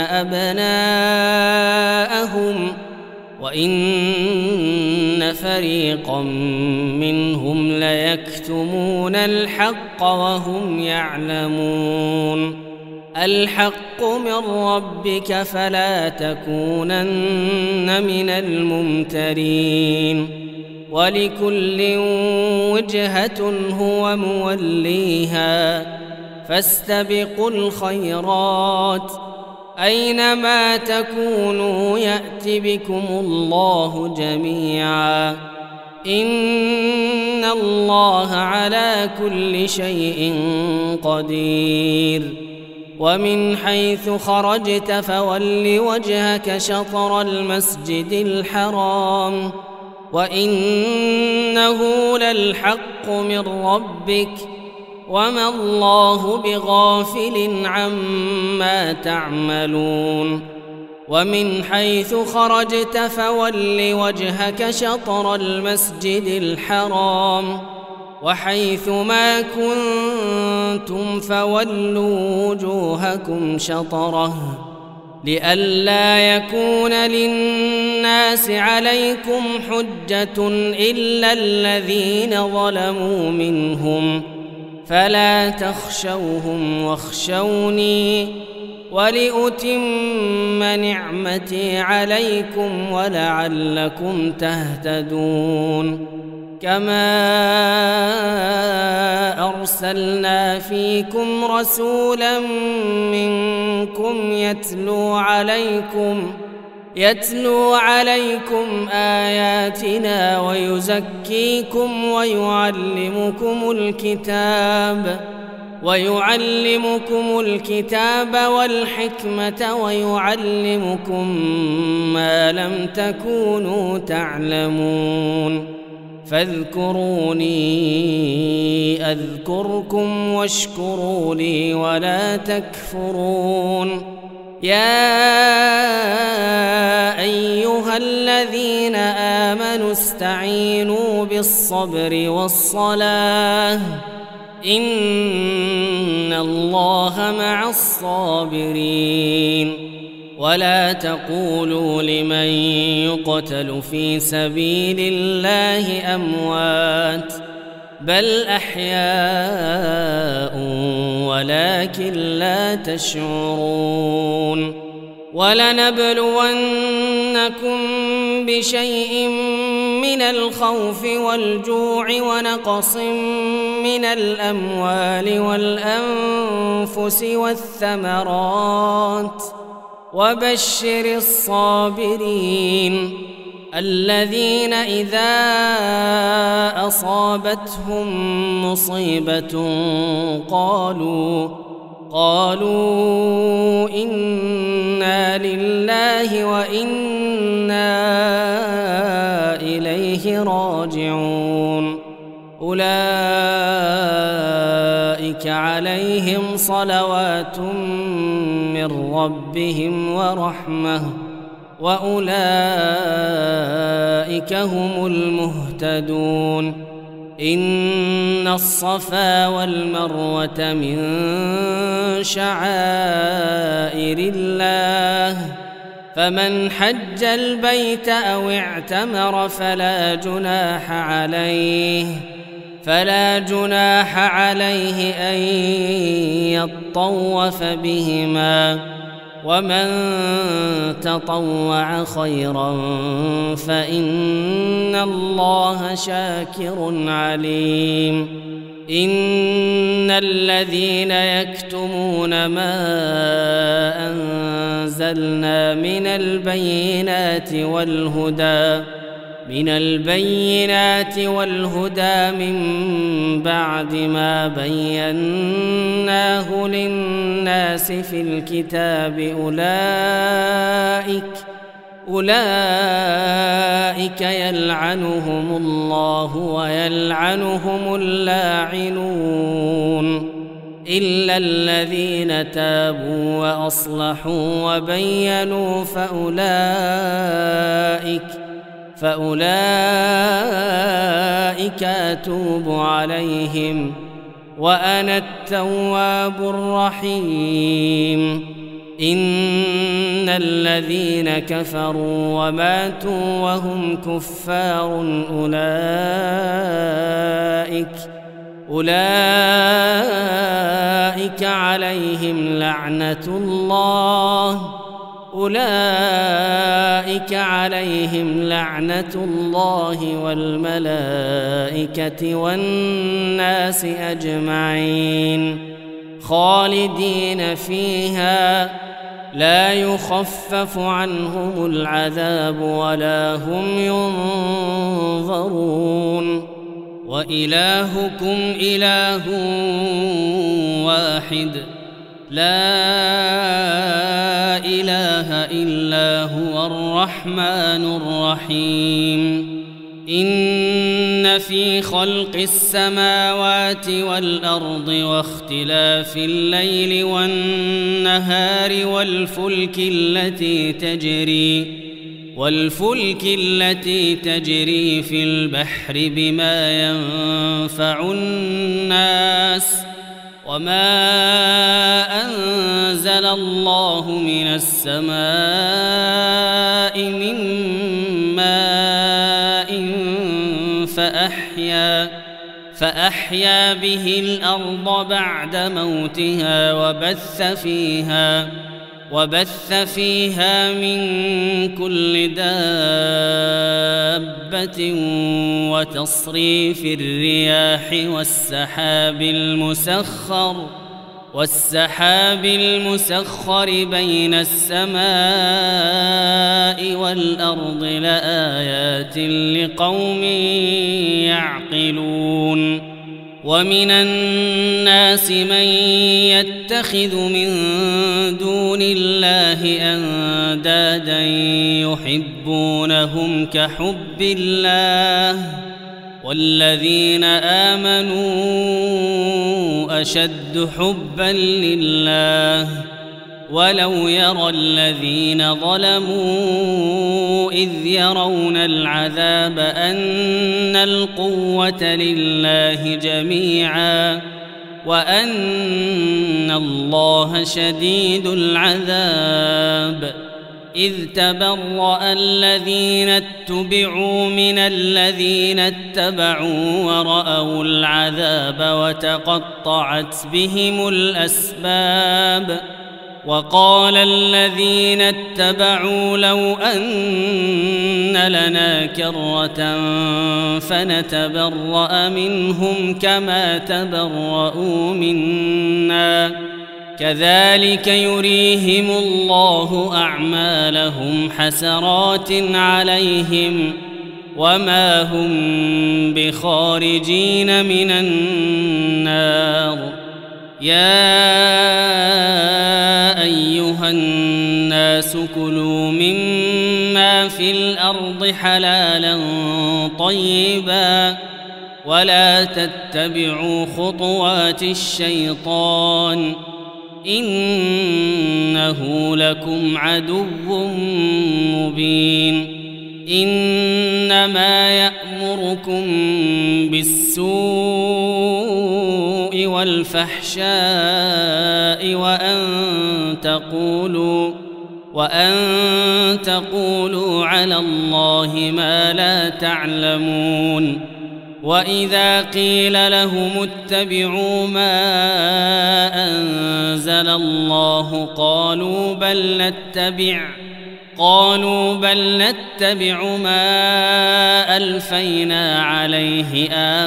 أبناءهم وإن فريقا منهم ليكتمون الحق وهم يعلمون الحق من ربك فلا تكونن من الممترين ولكل وجهة هو موليها فاستبقوا الخيرات أينما تكونوا يأت بكم الله جميعا إن الله على كل شيء قدير ومن حيث خرجت فول وجهك شطر المسجد الحرام وإنه للحق من ربك وما الله بغافل عما تعملون ومن حيث خرجت فول وجهك شطر المسجد الحرام وحيث ما كنتم فولوا وجوهكم شطره لئلا يكون للناس عليكم حجة إلا الذين ظلموا منهم فلا تخشوهم واخشوني ولأتم نعمتي عليكم ولعلكم تهتدون كما أرسلنا فيكم رسولا منكم يتلو عليكم يتلو عليكم آياتنا ويزكيكم ويعلمكم الكتاب ويعلمكم الكتاب والحكمة ويعلمكم ما لم تكونوا تعلمون فاذكروني أذكركم واشكروا لي ولا تكفرون يا أيها الذين آمنوا استعينوا بالصبر والصلاة إن الله مع الصابرين ولا تقولوا لمن يقتل في سبيل الله أموات بل أحياء ولكن لا تشعرون ولنبلونكم بشيء من الخوف والجوع ونقص من الأموال والأنفس والثمرات وبشر الصابرين الذين إذا أصابتهم مصيبة قالوا قالوا إنا لله وإنا إليه راجعون أولئك عليهم صلوات من ربهم ورحمة وأولئك هم المهتدون إن الصفا والمروة من شعائر الله فمن حج البيت أو اعتمر فلا جناح عليه فلا جناح عليه أن يطوف بهما ومن تطوع خيرا فإن الله شاكر عليم إن الذين يكتمون ما أنزلنا من البينات والهدى من البينات والهدى من بعد ما بيناه للناس في الكتاب أولئك أولئك يلعنهم الله ويلعنهم اللاعنون إلا الذين تابوا وأصلحوا وبينوا فأولئك فأولئك أتوب عليهم وأنا التواب الرحيم إن الذين كفروا وماتوا وهم كفار أولئك أولئك عليهم لعنة الله أولئك عليهم لعنة الله والملائكة والناس أجمعين خالدين فيها لا يخفف عنهم العذاب ولا هم ينظرون وإلهكم إله واحد لا إله إلا هو الرحمن الرحيم إن في خلق السماوات والأرض واختلاف الليل والنهار والفلك التي تجري والفلك التي تجري في البحر بما ينفع الناس وما أنزل الله من السماء من ماء فأحيا فأحيا به الأرض بعد موتها وبث فيها وبث فيها من كل دابة وتصريف الرياح والسحاب المسخر والسحاب المسخر بين السماء والأرض لآيات لقوم يعقلون ومن الناس من يتخذ من دون الله أندادا يحبونهم كحب الله والذين آمنوا أشد حبا لله ولو يرى الذين ظلموا إذ يرون العذاب أن القوة لله جميعا وأن الله شديد العذاب إذ تبرأ الذين اتبعوا من الذين اتبعوا ورأوا العذاب وتقطعت بهم الأسباب وقال الذين اتبعوا لو أن لنا كرة فنتبرأ منهم كما تبرؤوا منا كذلك يريهم الله أعمالهم حسرات عليهم وما هم بخارجين من النار يا أيها الناس كلوا مما في الأرض حلالا طيبا ولا تتبعوا خطوات الشيطان إنه لكم عدو مبين إنما يأمركم بالسوء والفحشاء وأن تقولوا وأن تقولوا على الله ما لا تعلمون وإذا قيل لهم اتبعوا ما أنزل الله قالوا بل نتبع قالوا بل نتبع ما ألفينا عليه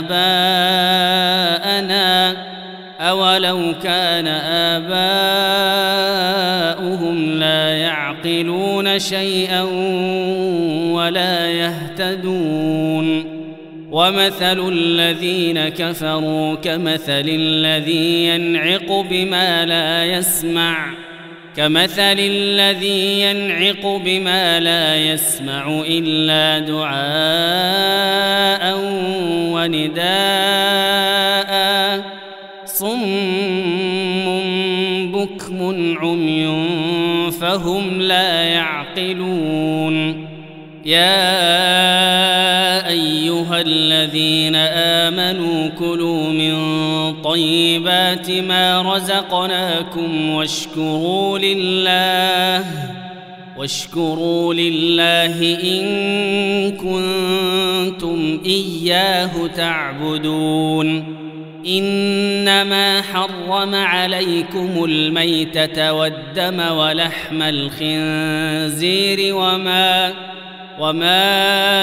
آباءنا أولو كان آباؤهم لا يعقلون شيئا ولا يهتدون ومثل الذين كفروا كمثل الذي ينعق بما لا يسمع كمثل الذي ينعق بما لا يسمع إلا دعاء ونداء صم بكم عمي فهم لا يعقلون يا أيها الذين آمنوا كلوا من طيبات ما رزقناكم واشكروا لله واشكروا لله إن كنتم إياه تعبدون إنما حرم عليكم الميتة والدم ولحم الخنزير وما وما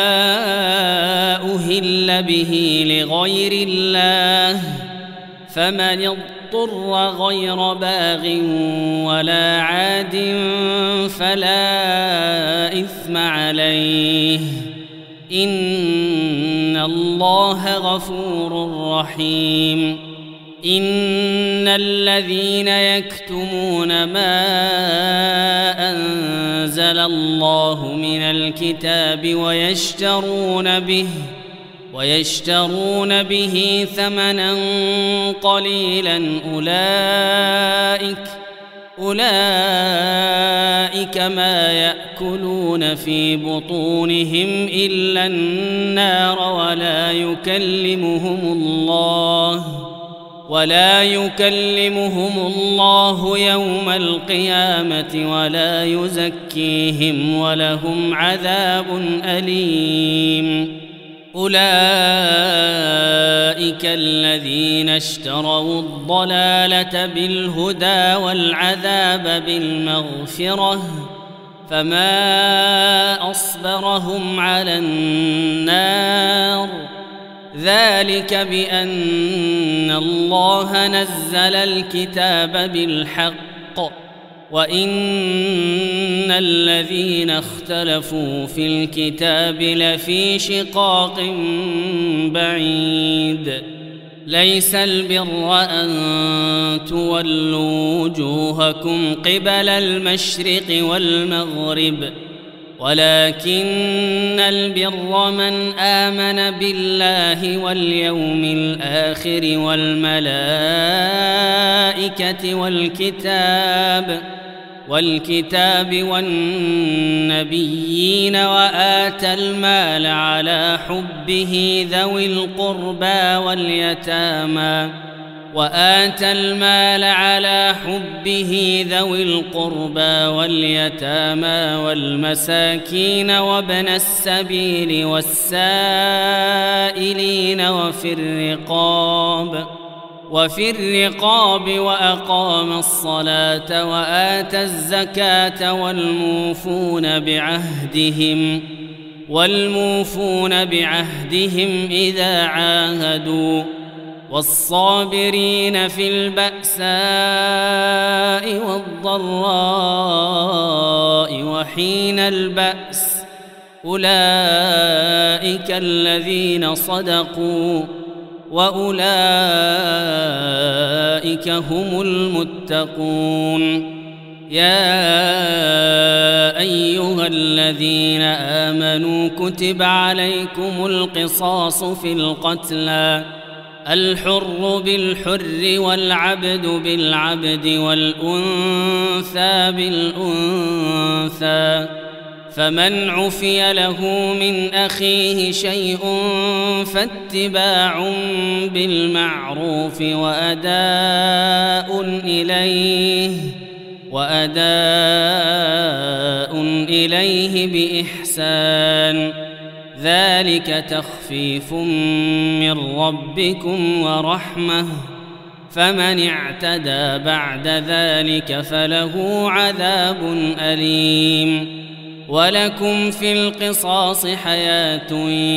أهل به لغير الله فمن اضطر غير باغ ولا عاد فلا إثم عليه إن الله غفور رحيم إن الذين يكتمون ما أنزل الله من الكتاب ويشترون به ويشترون به ثمنا قليلا أولئك أولئك ما يأكلون في بطونهم إلا النار ولا يكلمهم الله ولا يكلمهم الله يوم القيامة ولا يزكيهم ولهم عذاب أليم أولئك الذين اشتروا الضلالة بالهدى والعذاب بالمغفرة فما أصبرهم على النار ذلك بأن الله نزل الكتاب بالحق وإن الذين اختلفوا في الكتاب لفي شقاق بعيد ليس البر أن تولوا وجوهكم قبل المشرق والمغرب ولكن البر من آمن بالله واليوم الآخر والملائكة والكتاب والكتاب والنبيين وآتى المال على حبه ذوي القربى واليتامى وآتى المال على حبه ذوي القربى واليتامى والمساكين وابن السبيل والسائلين وفي الرقاب وفي الرقاب وأقام الصلاة وآتى الزكاة والموفون بعهدهم والموفون بعهدهم إذا عاهدوا والصابرين في البأساء والضراء وحين البأس أولئك الذين صدقوا وأولئك هم المتقون. يا أيها الذين آمنوا كتب عليكم القصاص في القتلى الحر بالحر والعبد بالعبد والأنثى بالأنثى فمن عفي له من أخيه شيء فاتباع بالمعروف وأداء إليه وأداء إليه بإحسان ذلك تخفيف من ربكم ورحمة فمن اعتدى بعد ذلك فله عذاب أليم. ولكم في القصاص حياة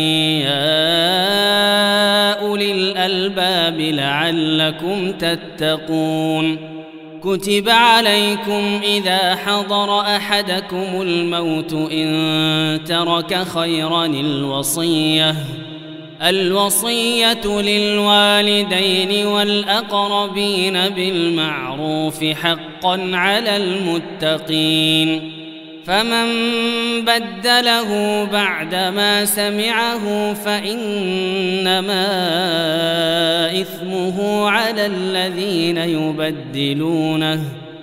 يا أولي الألباب لعلكم تتقون. كتب عليكم إذا حضر أحدكم الموت إن ترك خيرا الوصية الوصية للوالدين والأقربين بالمعروف حقا على المتقين. فمن بدله بعدما سمعه فإنما إثمه على الذين يبدلونه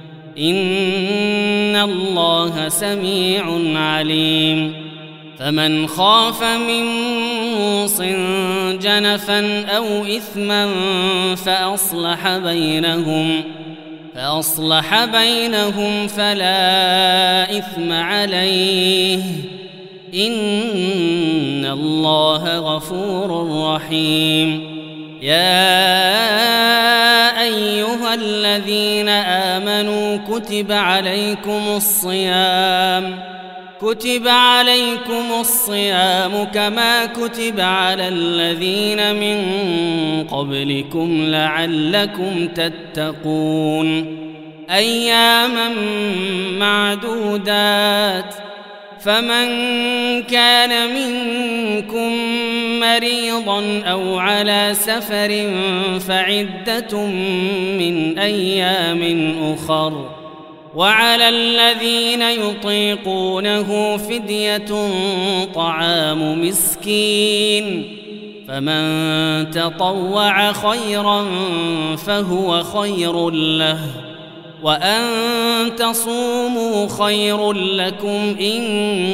إن الله سميع عليم. فمن خاف من موص جنفا أو إثما فأصلح بينهم فأصلح بينهم فلا إثم عليه إن الله غفور رحيم. يا أيها الذين آمنوا كتب عليكم الصيام كتب عليكم الصيام كما كتب على الذين من قبلكم لعلكم تتقون. أياما معدودات فمن كان منكم مريضا أو على سفر فعدة من أيام أخر وعلى الذين يطيقونه فدية طعام مسكين فمن تطوع خيرا فهو خير له وأن تصوموا خير لكم إن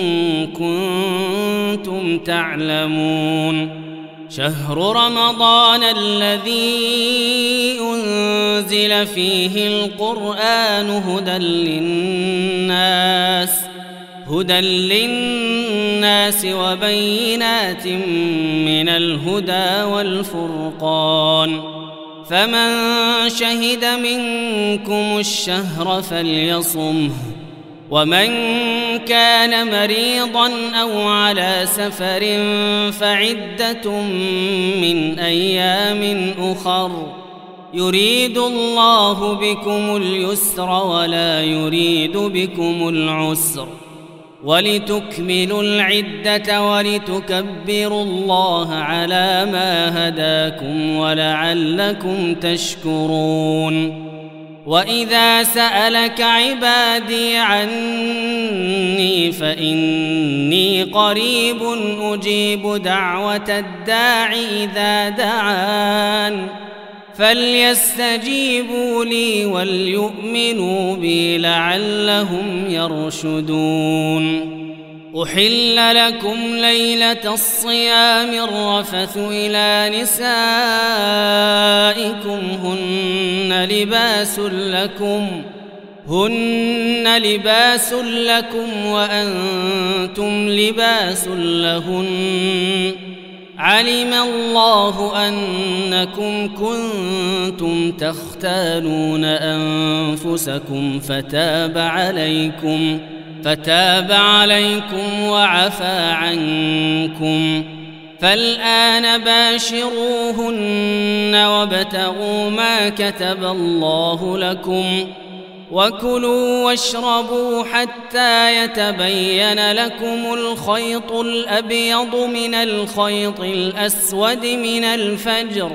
كنتم تعلمون. شهر رمضان الذي أنزل فيه القرآن هدى للناس هدى للناس وبينات من الهدى والفرقان فمن شهد منكم الشهر فليصمه ومن كان مريضا أو على سفر فعدة من أيام أخر يريد الله بكم اليسر ولا يريد بكم العسر ولتكملوا العدة ولتكبروا الله على ما هداكم ولعلكم تشكرون. وإذا سألك عبادي عني فإني قريب أجيب دعوة الداع إذا دعان فليستجيبوا لي وليؤمنوا بي لعلهم يرشدون. أحل لكم ليلة الصيام الرفث إلى نسائكم هن لباس لكم هن لباس لكم وأنتم لباس لهن علم الله أنكم كنتم تختانون أنفسكم فتاب عليكم فتاب عليكم وعفى عنكم فالآن باشروهن وابتغوا ما كتب الله لكم وكلوا واشربوا حتى يتبين لكم الخيط الأبيض من الخيط الأسود من الفجر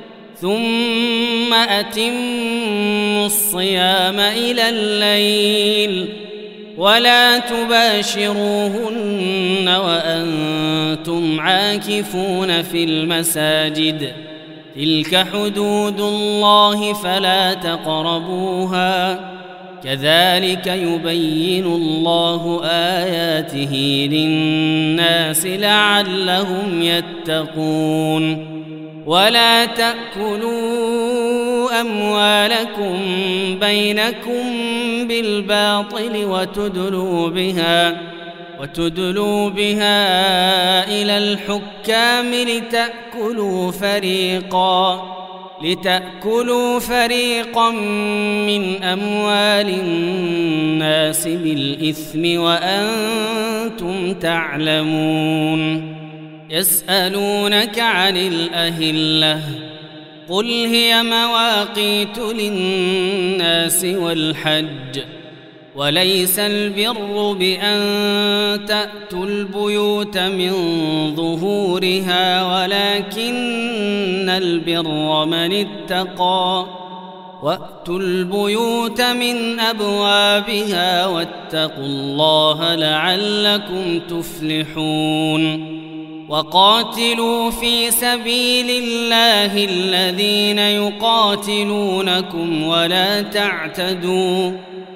ثم أتموا الصيام إلى الليل ولا تباشروهن وأنتم عاكفون في المساجد تلك حدود الله فلا تقربوها كذلك يبين الله آياته للناس لعلهم يتقون ولا تأكلوا أموالكم بينكم بالباطل وتدلوا بها وتدلوا بها إلى الحكام لتأكلوا فريقا لتأكلوا فريقا من أموال الناس بالإثم وأنتم تعلمون يسألونك عن الأهلة قل هي مواقيت للناس والحج وليس البر بأن تأتوا البيوت من ظهورها ولكن البر من اتقى وأتوا البيوت من أبوابها واتقوا الله لعلكم تفلحون وقاتلوا في سبيل الله الذين يقاتلونكم ولا تعتدوا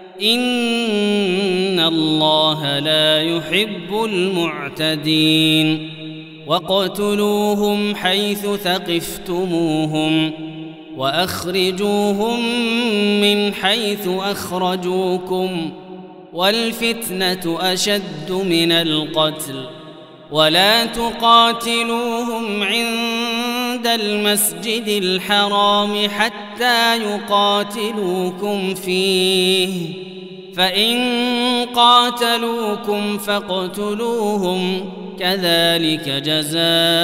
إن الله لا يحب المعتدين واقتلوهم حيث ثقفتموهم وأخرجوهم من حيث أخرجوكم والفتنة أشد من القتل ولا تقاتلوهم عند المسجد الحرام حتى يقاتلوكم فيه فإن قاتلوكم فاقتلوهم كذلك جزاء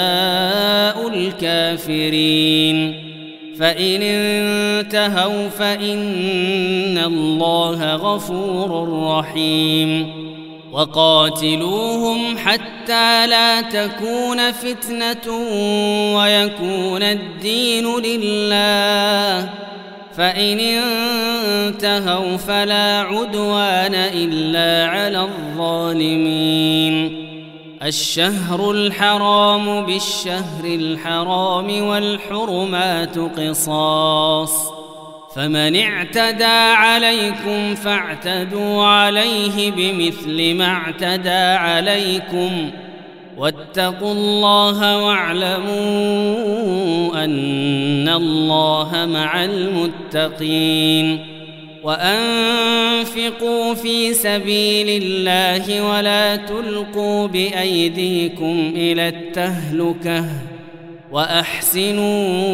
الكافرين فإن انتهوا فإن الله غفور رحيم وقاتلوهم حتى لا تكون فتنة ويكون الدين لله فإن انتهوا فلا عدوان إلا على الظالمين الشهر الحرام بالشهر الحرام والحرمات قصاص فمن اعتدى عليكم فاعتدوا عليه بمثل ما اعتدى عليكم واتقوا الله واعلموا أن الله مع المتقين وأنفقوا في سبيل الله ولا تلقوا بأيديكم إلى التهلكة وأحسنوا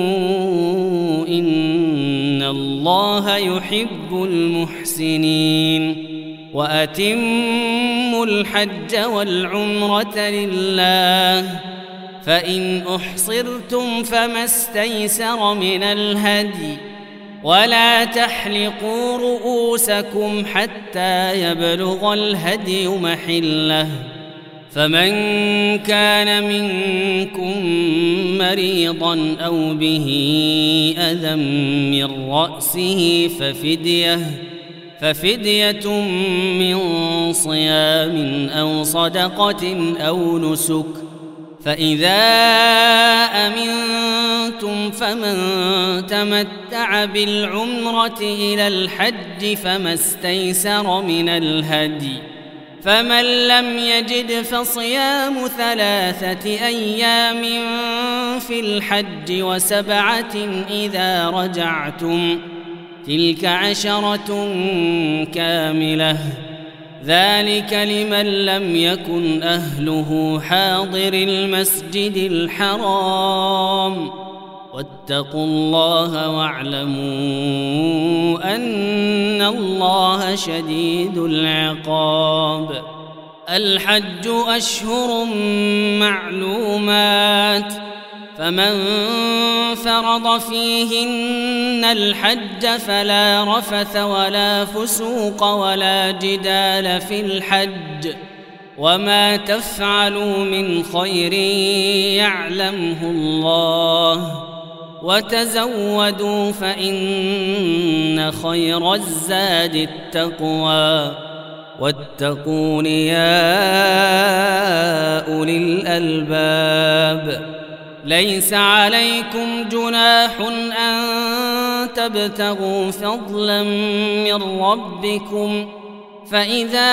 إن الله يحب المحسنين وأتموا الحج والعمرة لله فإن أحصرتم فما استيسر من الهدي ولا تحلقوا رؤوسكم حتى يبلغ الهدي محله فمن كان منكم مريضا أو به أذى من رأسه ففدية ففدية من صيام أو صدقة أو نسك فإذا أمنتم فمن تمتع بالعمرة إلى الحج فما استيسر من الهدي فمن لم يجد فصيام ثلاثة أيام في الحج وسبعة إذا رجعتم تلك عشرة كاملة ذلك لمن لم يكن أهله حاضر المسجد الحرام واتقوا الله واعلموا أن الله شديد العقاب. الحج أشهر معلومات فمن فرض فيهن الحج فلا رفث ولا فسوق ولا جدال في الحج وما تفعلوا من خير يعلمه الله وتزودوا فإن خير الزاد التقوى واتقون يا أولي الألباب. ليس عليكم جناح أن تبتغوا فضلا من ربكم فإذا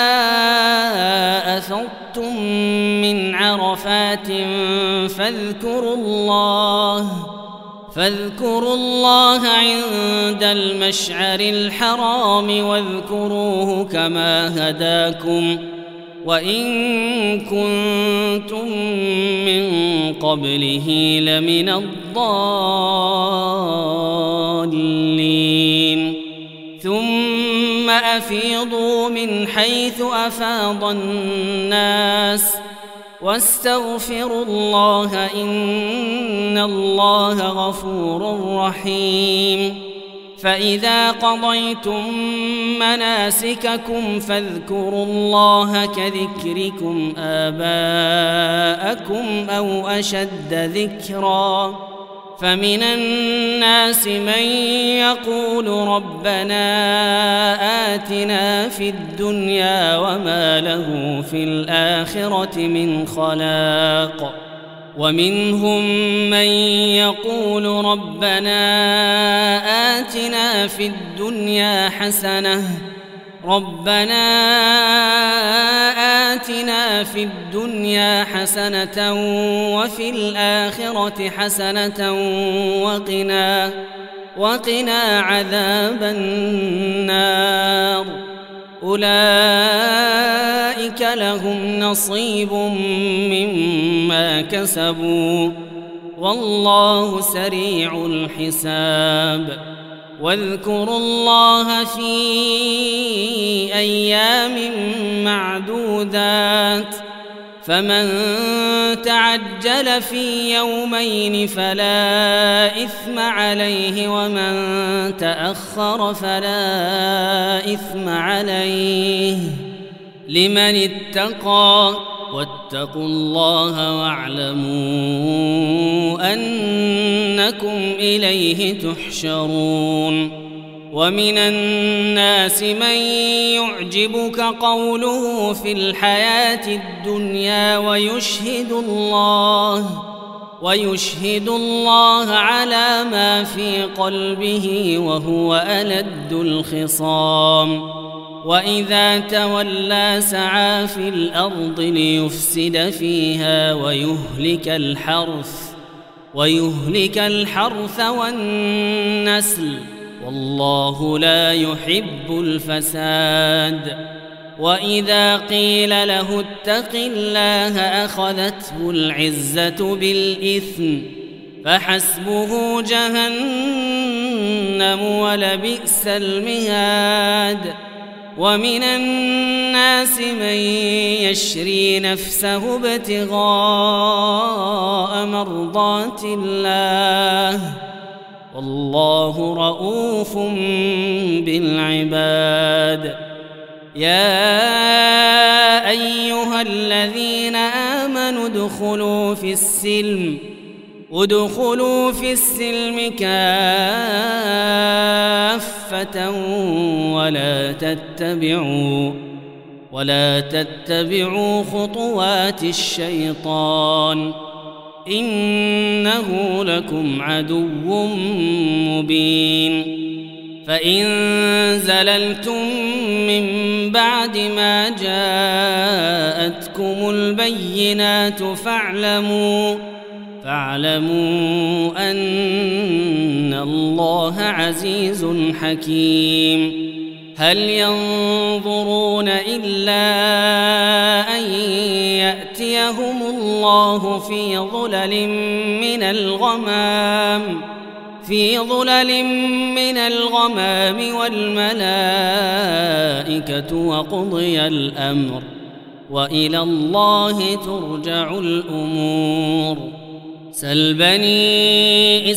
أفضتم من عرفات فاذكروا الله فاذكروا الله عند المشعر الحرام واذكروه كما هداكم وإن كنتم من قبله لمن الضالين. ثم أفيضوا من حيث أفاض الناس واستغفروا الله إن الله غفور رحيم. فإذا قضيتم مناسككم فاذكروا الله كذكركم آباءكم أو أشد ذكرا. فمن الناس من يقول ربنا آتنا في الدنيا وما له في الآخرة من خلاق ومنهم من يقول ربنا آتنا في الدنيا حسنة ربنا آتنا في الدنيا حسنة وفي الآخرة حسنة وقنا وقنا عذاب النار. أولئك لهم نصيب مما كسبوا والله سريع الحساب. واذكروا الله في أيام معدودات فمن تعجل في يومين فلا إثم عليه ومن تأخر فلا إثم عليه لمن اتقى واتقوا الله واعلموا أنكم إليه تحشرون. ومن الناس من يعجبك قوله في الحياة الدنيا ويشهد الله ويشهد الله على ما في قلبه وهو ألد الخصام. وإذا تولى سعى في الأرض ليفسد فيها ويهلك الحرث ويهلك الحرث والنسل والله لا يحب الفساد. وإذا قيل له اتق الله أخذته العزة بالإثم فحسبه جهنم ولبئس المهاد. ومن الناس من يشري نفسه ابتغاء مرضات الله والله رؤوف بالعباد. يا أيها الذين آمنوا ادخلوا في السلم ادخلوا في السلم كافة ولا تتبعوا ولا تتبعوا خطوات الشيطان إنه لكم عدو مبين. فإن زللتم من بعد ما جاءتكم البينات فاعلموا فاعلموا أن الله عزيز حكيم. هل ينظرون إلا أن يأتيهم الله في ظلل من الغمام في ظلل من الغمام والملائكة وقضي الأمر وإلى الله ترجع الأمور. سل بني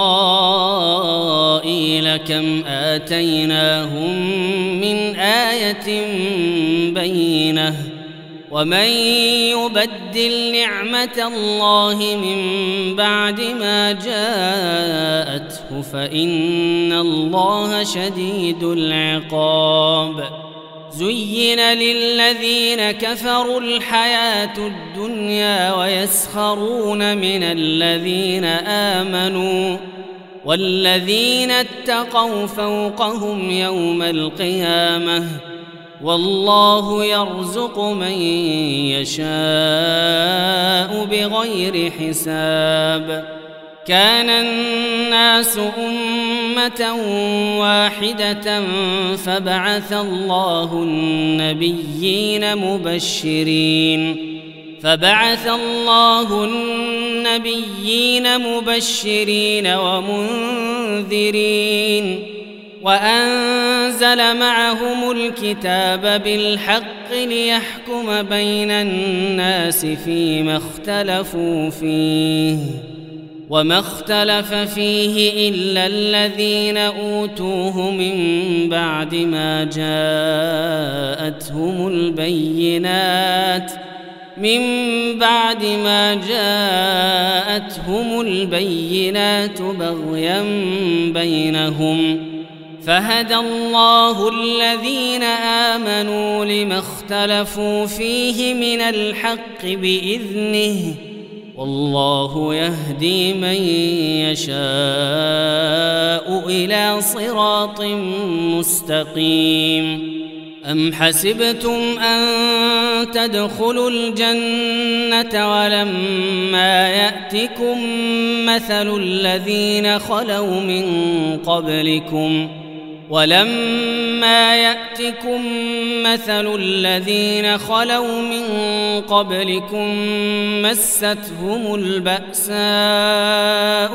إسرائيل كم آتيناهم من آية بينة ومن يبدل نعمة الله من بعد ما جاءته فإن الله شديد العقاب. زين للذين كفروا الحياة الدنيا ويسخرون من الذين آمنوا والذين اتقوا فوقهم يوم القيامة والله يرزق من يشاء بغير حساب. كان الناس أمة واحدة فبعث الله النبيين مبشرين فبعث الله النبيين مبشرين ومنذرين وأنزل معهم الكتاب بالحق ليحكم بين الناس فيما اختلفوا فيه وما اختلف فيه إلا الذين أوتوه من بعد ما جاءتهم البينات من بعد ما جاءتهم البينات بغيا بينهم فهدى الله الذين آمنوا لما اختلفوا فيه من الحق بإذنه والله يهدي من يشاء إلى صراط مستقيم. أم حسبتم أن تدخلوا الجنة ولما يأتكم مثل الذين خلوا من قبلكم ولما يأتكم مثل الذين خلوا من قبلكم مستهم البأساء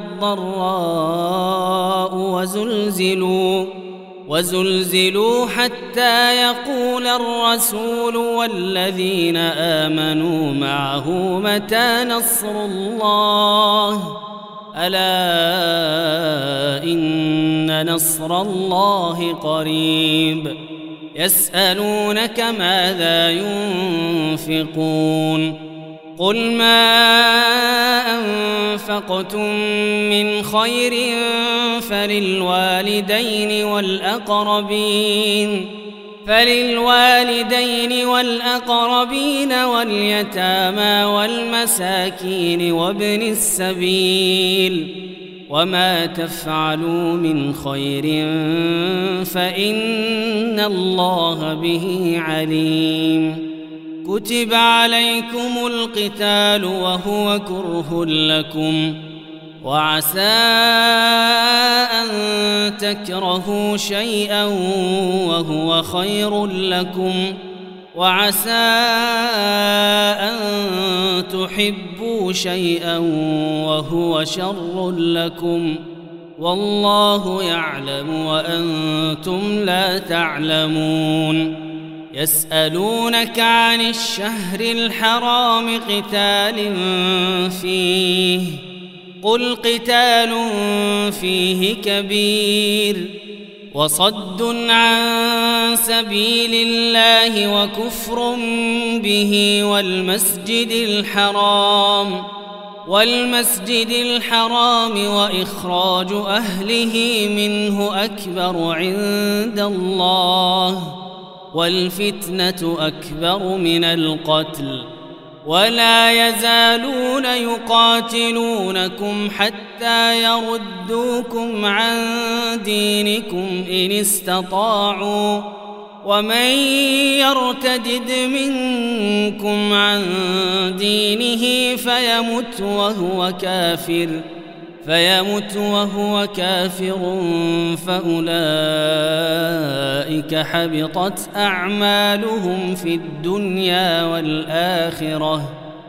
والضراء وزلزلوا وزلزلوا حتى يقول الرسول والذين آمنوا معه متى نصر الله ألا إن نصر الله قريب. يسألونك ماذا ينفقون قل ما أنفقتم من خير فللوالدين والأقربين فللوالدين والأقربين واليتامى والمساكين وابن السبيل وما تفعلوا من خير فإن الله به عليم. كتب عليكم القتال وهو كره لكم وعسى أن تكرهوا شيئا وهو خير لكم وعسى أن تحبوا شيئا وهو شر لكم والله يعلم وأنتم لا تعلمون. يسألونك عن الشهر الحرام قتال فيه قل قتال فيه كبير وصد عن سبيل الله وكفر به والمسجد الحرام والمسجد الحرام وإخراج أهله منه أكبر عند الله والفتنة أكبر من القتل ولا يزالون يقاتلونكم حتى يردوكم عن دينكم إن استطاعوا ومن يرتدد منكم عن دينه فيمت وهو كافر فيمت وهو كافر فأولئك حبطت أعمالهم في الدنيا والآخرة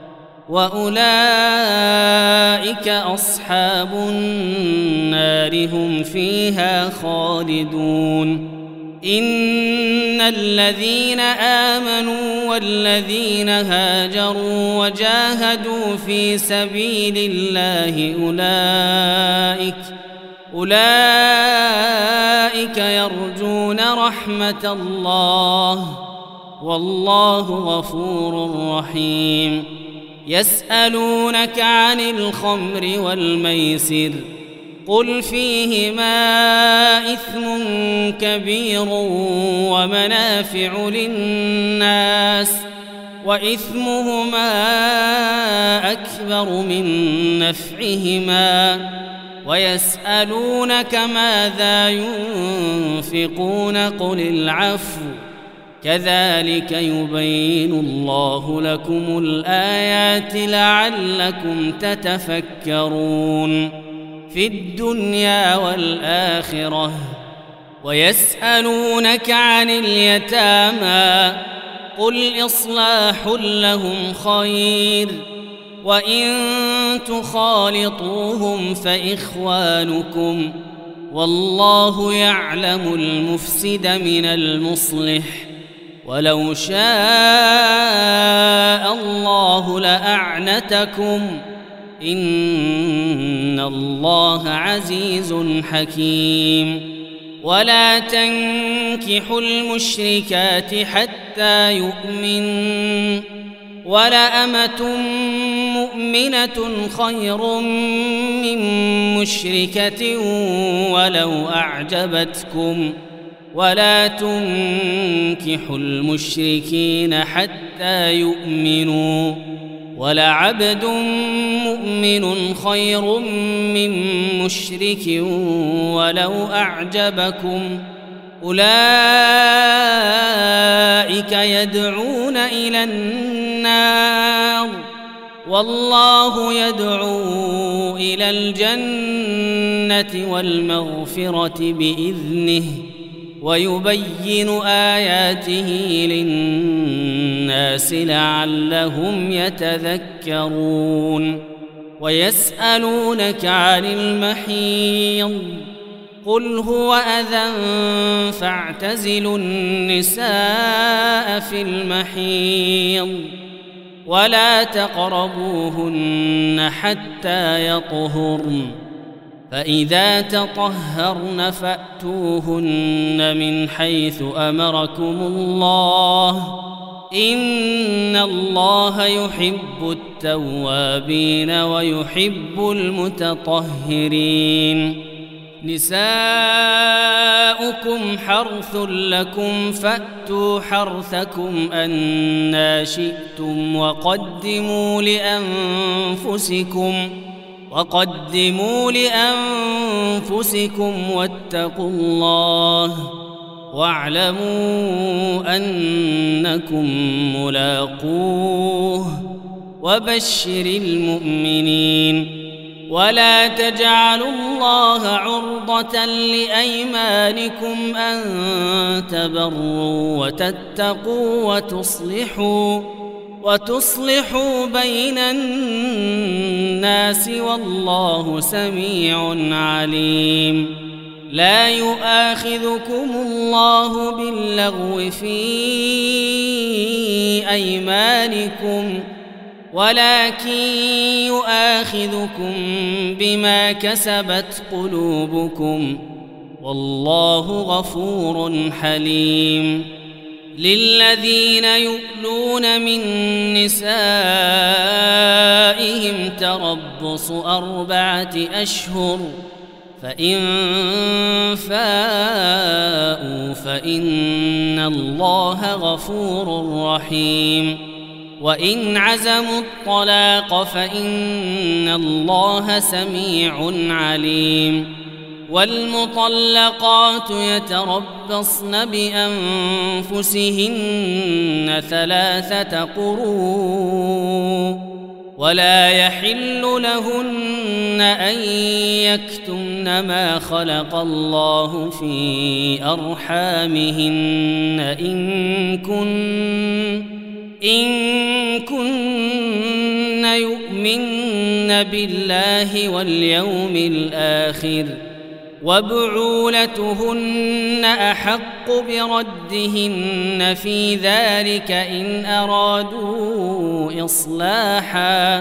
وأولئك أصحاب النار هم فيها خالدون إن الذين آمنوا والذين هاجروا وجاهدوا في سبيل الله أولئك أولئك يرجون رحمة الله والله غفور رحيم يسألونك عن الخمر والميسر قل فيهما إثم كبير ومنافع للناس وإثمهما أكبر من نفعهما ويسألونك ماذا ينفقون قل العفو كذلك يبين الله لكم الآيات لعلكم تتفكرون في الدنيا والآخرة ويسألونك عن اليتامى قل إصلاح لهم خير وإن تخالطوهم فإخوانكم والله يعلم المفسد من المصلح ولو شاء الله لأعنتكم إن الله عزيز حكيم ولا تنكحوا المشركات حتى يؤمن ولأمة مؤمنة خير من مشركة ولو أعجبتكم ولا تنكحوا المشركين حتى يؤمنوا ولعبد مؤمن خير من مشرك ولو أعجبكم أولئك يدعون إلى النار والله يدعو إلى الجنة والمغفرة بإذنه ويبين آياته للناس لعلهم يتذكرون ويسألونك عن المحيض قل هو أذى فاعتزلوا النساء في المحيض ولا تقربوهن حتى يطهرن فإذا تطهرن فأتوهن من حيث أمركم الله إن الله يحب التوابين ويحب المتطهرين نساؤكم حرث لكم فأتوا حرثكم أنى شئتم وقدموا لأنفسكم وقدموا لأنفسكم واتقوا الله واعلموا أنكم ملاقوه وبشر المؤمنين ولا تجعلوا الله عرضة لأيمانكم أن تبروا وتتقوا وتصلحوا وتصلحوا بين الناس والله سميع عليم لا يؤاخذكم الله باللغو في أيمانكم ولكن يؤاخذكم بما كسبت قلوبكم والله غفور حليم للذين يؤلون من نسائهم تربص أربعة أشهر فإن فاءوا فإن الله غفور رحيم وإن عزموا الطلاق فإن الله سميع عليم والمطلقات يتربصن بأنفسهن ثلاثة قروء ولا يحل لهن أن يكتمن ما خلق الله في أرحامهن إن كن إن كن يؤمن بالله واليوم الآخر وبعولتهن أحق بردهن في ذلك إن أرادوا إصلاحا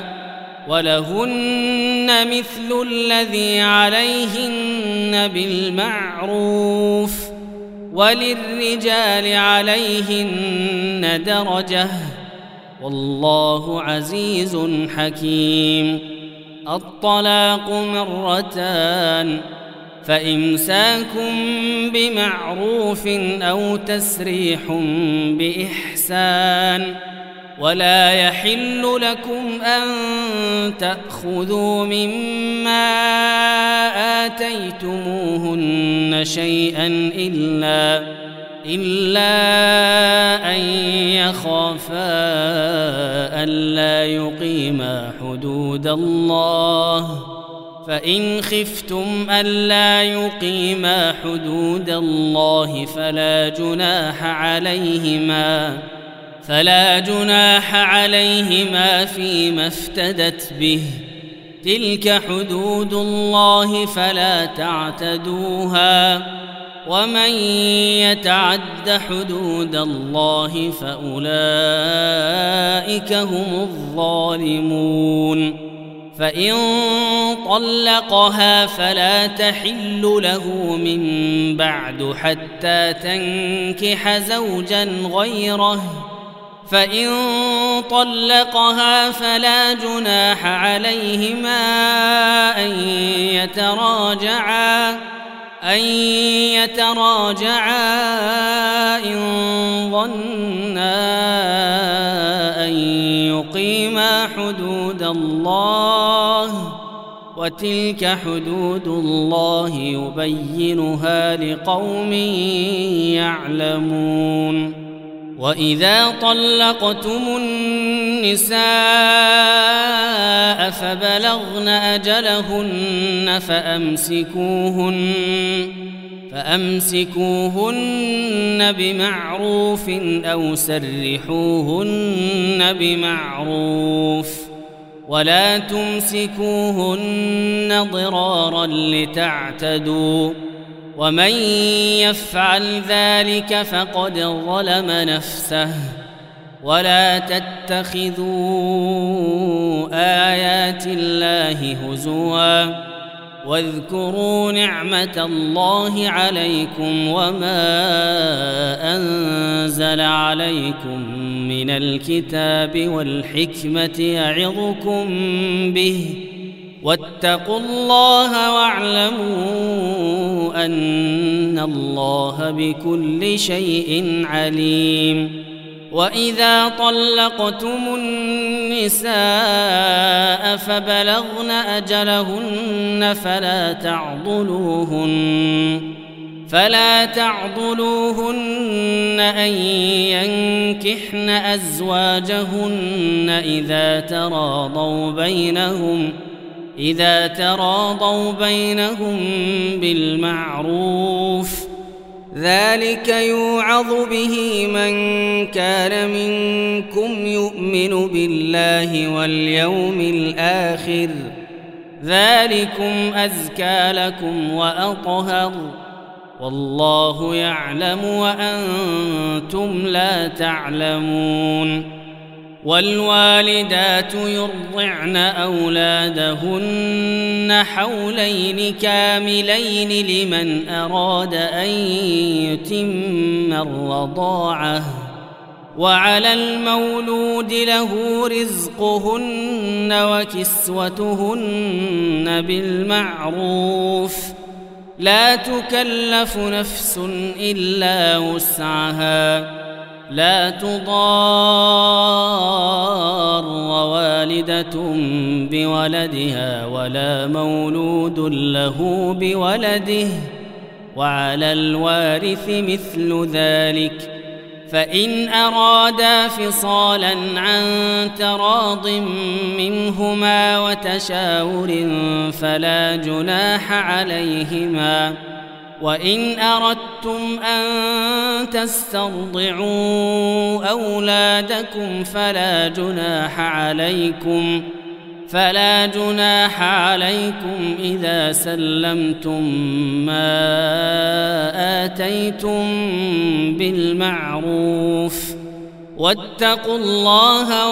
ولهن مثل الذي عليهن بالمعروف وللرجال عليهن درجة والله عزيز حكيم. الطلاق مرتان فإمساك بمعروف أو تسريح بإحسان ولا يحل لكم أن تأخذوا مما آتيتموهن شيئا إلا إلا أن يخافا ألا يقيما حدود الله فإن خفتم ألا يقيما حدود الله فلا جناح عليهما فلا جناح عليهما فيما افتدت به تلك حدود الله فلا تعتدوها ومن يتعد حدود الله فأولئك هم الظالمون. فإن طلقها فلا تحل له من بعد حتى تنكح زوجا غيره فإن طلقها فلا جناح عليهما أن يتراجعا أن يتراجعا إن ظنا أن يقيما حدود الله وتلك حدود الله يبينها لقوم يعلمون. وإذا طلقتم النساء فبلغن أجلهن فأمسكوهن فأمسكوهن بمعروف أو سرحوهن بمعروف ولا تمسكوهن ضرارا لتعتدوا ومن يفعل ذلك فقد ظلم نفسه ولا تتخذوا آيات الله هزوا واذكروا نعمة الله عليكم وما أنزل عليكم من الكتاب والحكمة يعظكم به واتقوا الله واعلموا أن الله بكل شيء عليم. وإذا طلقتم النساء فبلغن أجلهن فلا تعضلوهن فلا تعضلوهن أن ينكحن أزواجهن إذا تراضوا بينهم إذا تراضوا بينهم بالمعروف ذلك يوعظ به من كان منكم يؤمن بالله واليوم الآخر ذلكم أزكى لكم وأطهر والله يعلم وأنتم لا تعلمون. والوالدات يرضعن أولادهن حولين كاملين لمن أراد أن يتم الرضاعة وعلى المولود له رزقهن وكسوتهن بالمعروف لا تكلف نفس إلا وسعها لا تضار والدة بولدها ولا مولود له بولده وعلى الوارث مثل ذلك فإن أرادا فصالا عن تراض منهما وتشاور فلا جناح عليهما وإن أردتم أن تسترضعوا أولادكم فلا جناح عليكم فلا جناح عليكم إذا سلمتم ما آتيتم بالمعروف واتقوا الله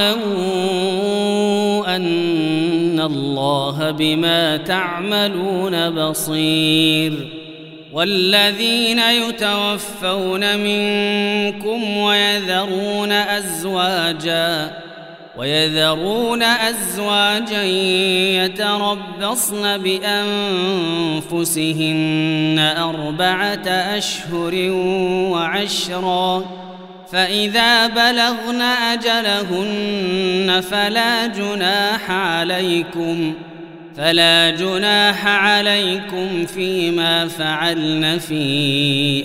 واعلموا أن الله بما تعملون بصير والذين يتوفون منكم ويذرون أزواجا ويذرون أزواجا يتربصن بأنفسهن أربعة أشهر وعشرا فإذا بلغن أجلهن فلا جناح عليكم فلا جناح عليكم فيما فعلن في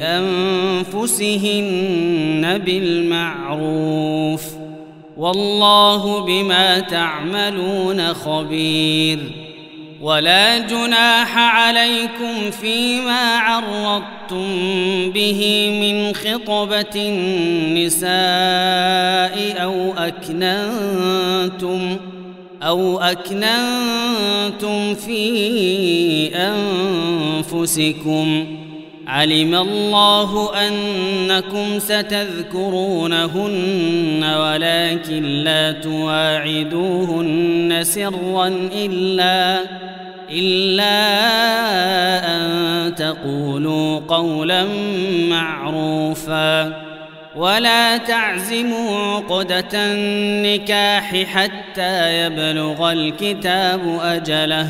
أنفسهن بالمعروف والله بما تعملون خبير ولا جناح عليكم فيما عرضتم به من خطبة النساء أو أكننتم أو أكننتم في أنفسكم علم الله أنكم ستذكرونهن ولكن لا تواعدوهن سرا إلا إلا أن تقولوا قولا معروفا ولا تعزموا عقدة النكاح حتى يبلغ الكتاب أجله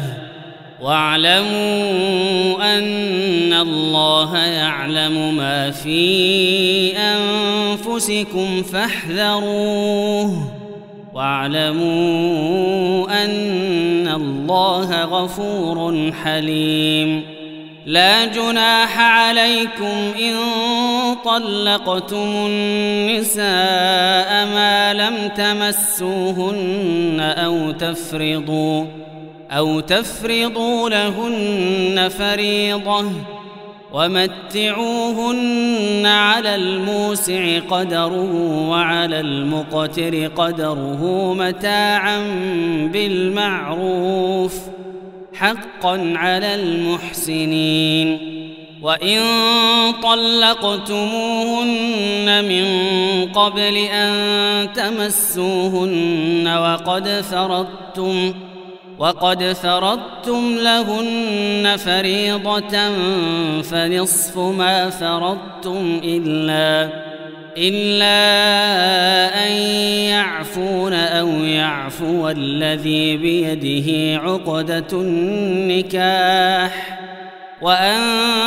واعلموا أن الله يعلم ما في أنفسكم فاحذروه واعلموا أن الله غفور حليم لا جناح عليكم إن طلقتم النساء ما لم تمسوهن أو تفرضوا أو تفرضوا لهن فريضة ومتعوهن على الموسع قدره وعلى المقتر قدره متاعا بالمعروف حقا على المحسنين وإن طلقتموهن من قبل أن تمسوهن وقد فرضتم وقد فرضتم لهن فريضة فنصف ما فرضتم إلا إلا أن يعفون أو يعفو الذي بيده عقدة النكاح وأن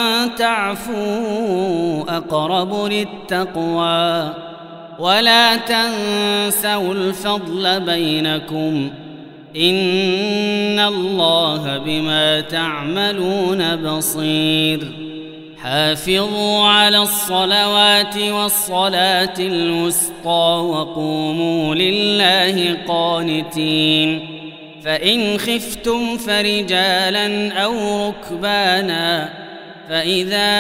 تعفوا أقرب للتقوى ولا تنسوا الفضل بينكم إن الله بما تعملون بصير حافظوا على الصلوات والصلاة الوسطى وقوموا لله قانتين فإن خفتم فرجالا أو ركبانا فإذا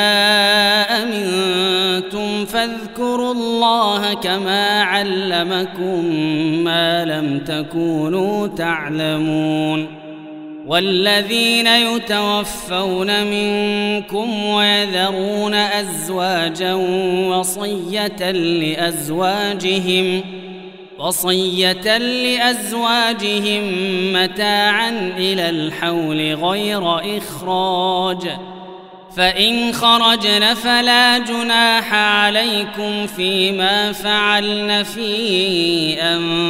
أمنتم فاذكروا الله كما علمكم ما لم تكونوا تعلمون والذين يتوفون منكم ويذرون أزواجا وصية لأزواجهم وصية لأزواجهم متاعا إلى الحول غير إخراج فإن خرجن فلا جناح عليكم فيما فعلن في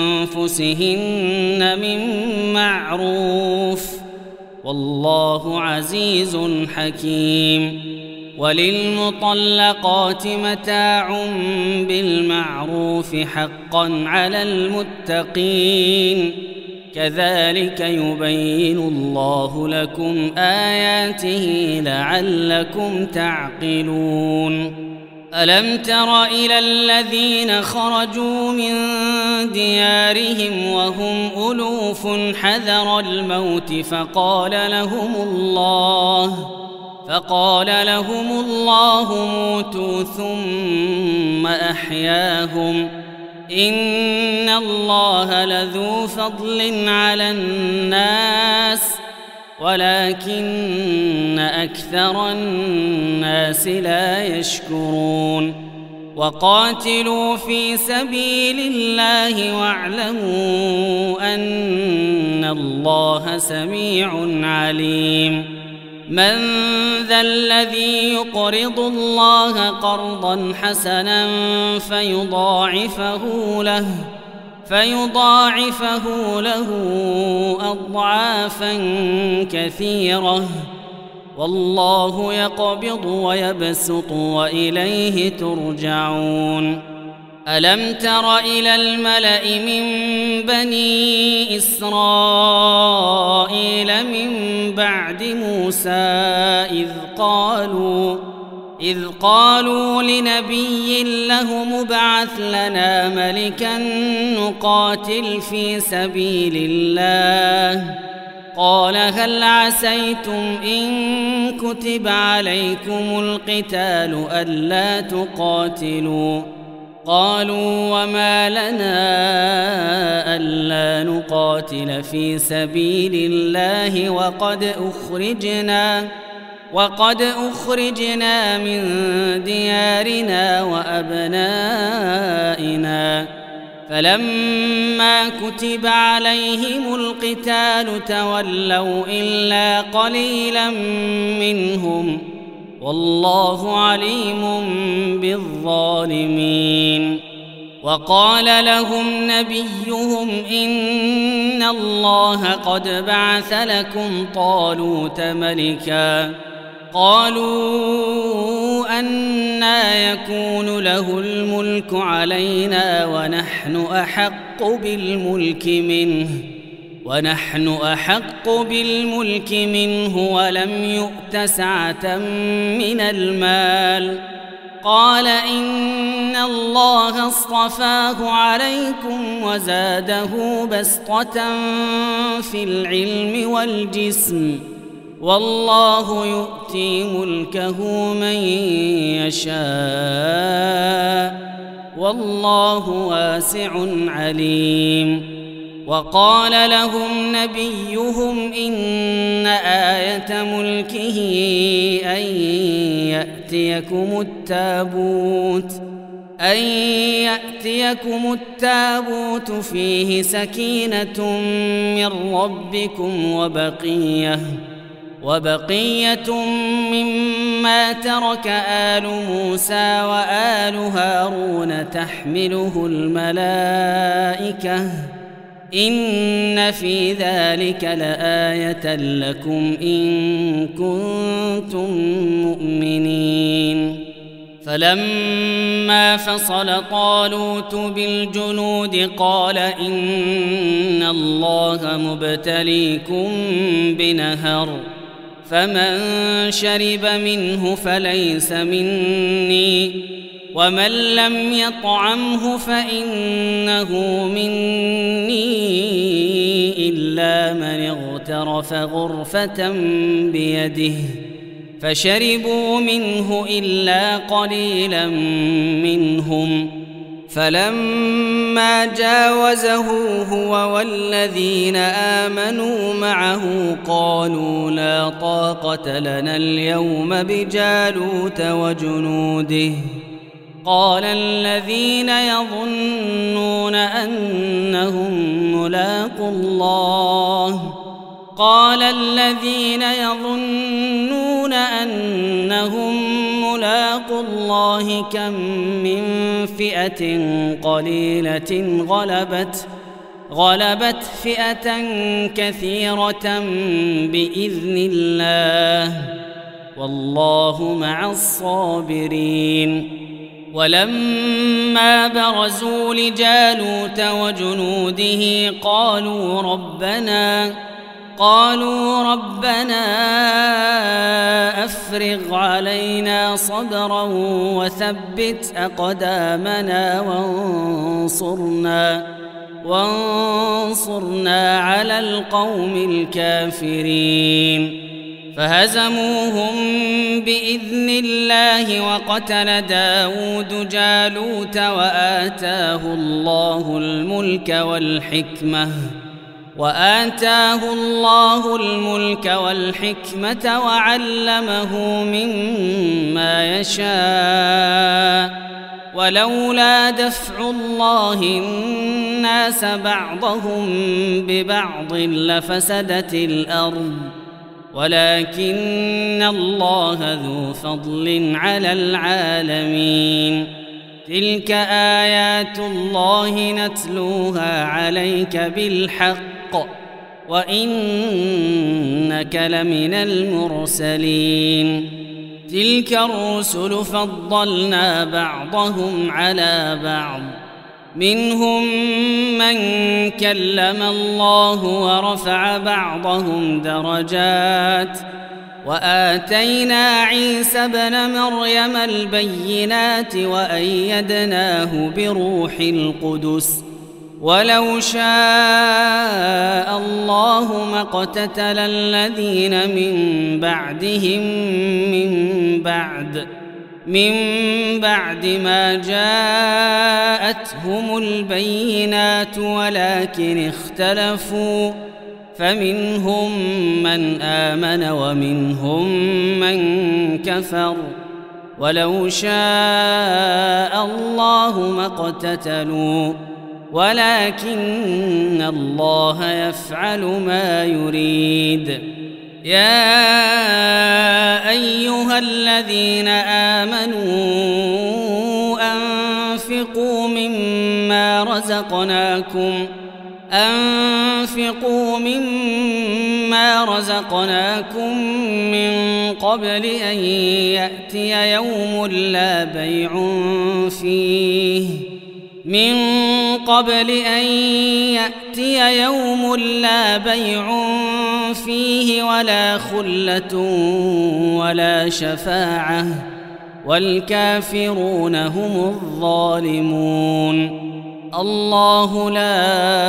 أنفسهن من معروف والله عزيز حكيم وللمطلقات متاع بالمعروف حقا على المتقين كذلك يبين الله لكم آياته لعلكم تعقلون ألم تر إلى الذين خرجوا من ديارهم وهم ألوف حذر الموت فقال لهم الله فقال لهم الله موتوا ثم أحياهم إن الله لذو فضل على الناس ولكن أكثر الناس لا يشكرون وقاتلوا في سبيل الله واعلموا أن الله سميع عليم من ذا الذي يقرض الله قرضا حسنا فيضاعفه له فيضاعفه له أضعافا كثيرة والله يقبض ويبسط وإليه ترجعون ألم تر إلى الملأ من بني إسرائيل من بعد موسى إذ قالوا إذ قالوا لنبي له مبعث لنا ملكا نقاتل في سبيل الله قال هل عسيتم إن كتب عليكم القتال ألا تقاتلوا قالوا وما لنا ألا نقاتل في سبيل الله وقد أخرجنا وقد أخرجنا من ديارنا وأبنائنا فلما كتب عليهم القتال تولوا إلا قليلا منهم والله عليم بالظالمين وقال لهم نبيهم إن الله قد بعث لكم طالوت ملكا قالوا أنى يكون له الملك علينا ونحن أحق بالملك منه ونحن أحق بالملك منه ولم يؤت سعة من المال قال إن الله اصطفاه عليكم وزاده بسطة في العلم والجسم والله يؤتي ملكه من يشاء والله واسع عليم وقال لهم نبيهم إن آية ملكه أن يأتيكم التابوت أن يأتيكم التابوت فيه سكينة من ربكم وبقية وبقية مما ترك آل موسى وآل هارون تحمله الملائكة إن في ذلك لآية لكم إن كنتم مؤمنين فلما فصل طالوت بالجنود قال إن الله مبتليكم بنهر فمن شرب منه فليس مني ومن لم يطعمه فإنه مني إلا من اغترف غرفة بيده فشربوا منه إلا قليلا منهم فلما جاوزه هو والذين آمنوا معه قالوا لا طاقة لنا اليوم بجالوت وجنوده قال الذين يظنون أنهم ملاقو الله قال الذين يظنون أنهم ملاقو الله كم من فئة قليلة غلبت غلبت فئة كثيرة بإذن الله والله مع الصابرين ولما برزوا لجالوت وجنوده قالوا ربنا قالوا ربنا أفرغ علينا صبرا وثبت أقدامنا وانصرنا وانصرنا على القوم الكافرين فهزموهم بإذن الله وقتل داود جالوت وآتاه الله الملك والحكمة وآتاه الله الملك والحكمة وعلمه مما يشاء ولولا دفع الله الناس بعضهم ببعض لفسدت الأرض ولكن الله ذو فضل على العالمين تلك آيات الله نتلوها عليك بالحق وإنك لمن المرسلين تلك الرسل فضلنا بعضهم على بعض منهم من كلم الله ورفع بعضهم درجات وآتينا عيسى ابن مريم البينات وأيدناه بروح القدس ولو شاء الله ما اقتتل الذين من بعدهم من بعد من بعد ما جاءتهم البينات ولكن اختلفوا فمنهم من آمن ومنهم من كفر ولو شاء الله ما اقتتلوا ولكن الله يفعل ما يريد يا أيها الذين آمنوا أنفقوا مما رزقناكم أنفقوا مما رزقناكم من قبل أن يأتي يوم لا بيع فيه من قبل أن يأتي يوم لا بيع فيه ولا خلة ولا شفاعة والكافرون هم الظالمون الله لا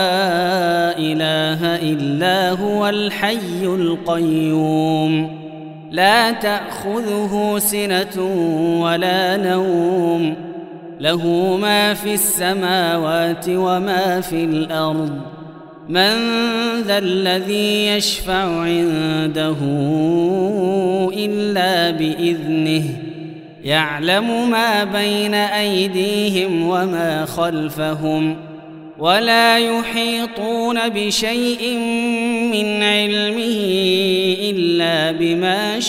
إله إلا هو الحي القيوم لا تأخذه سنة ولا نوم له ما في السماوات وما في الأرض من ذا الذي يشفع عنده إلا بإذنه يعلم ما بين أيديهم وما خلفهم ولا يحيطون بشيء من علمه إلا بما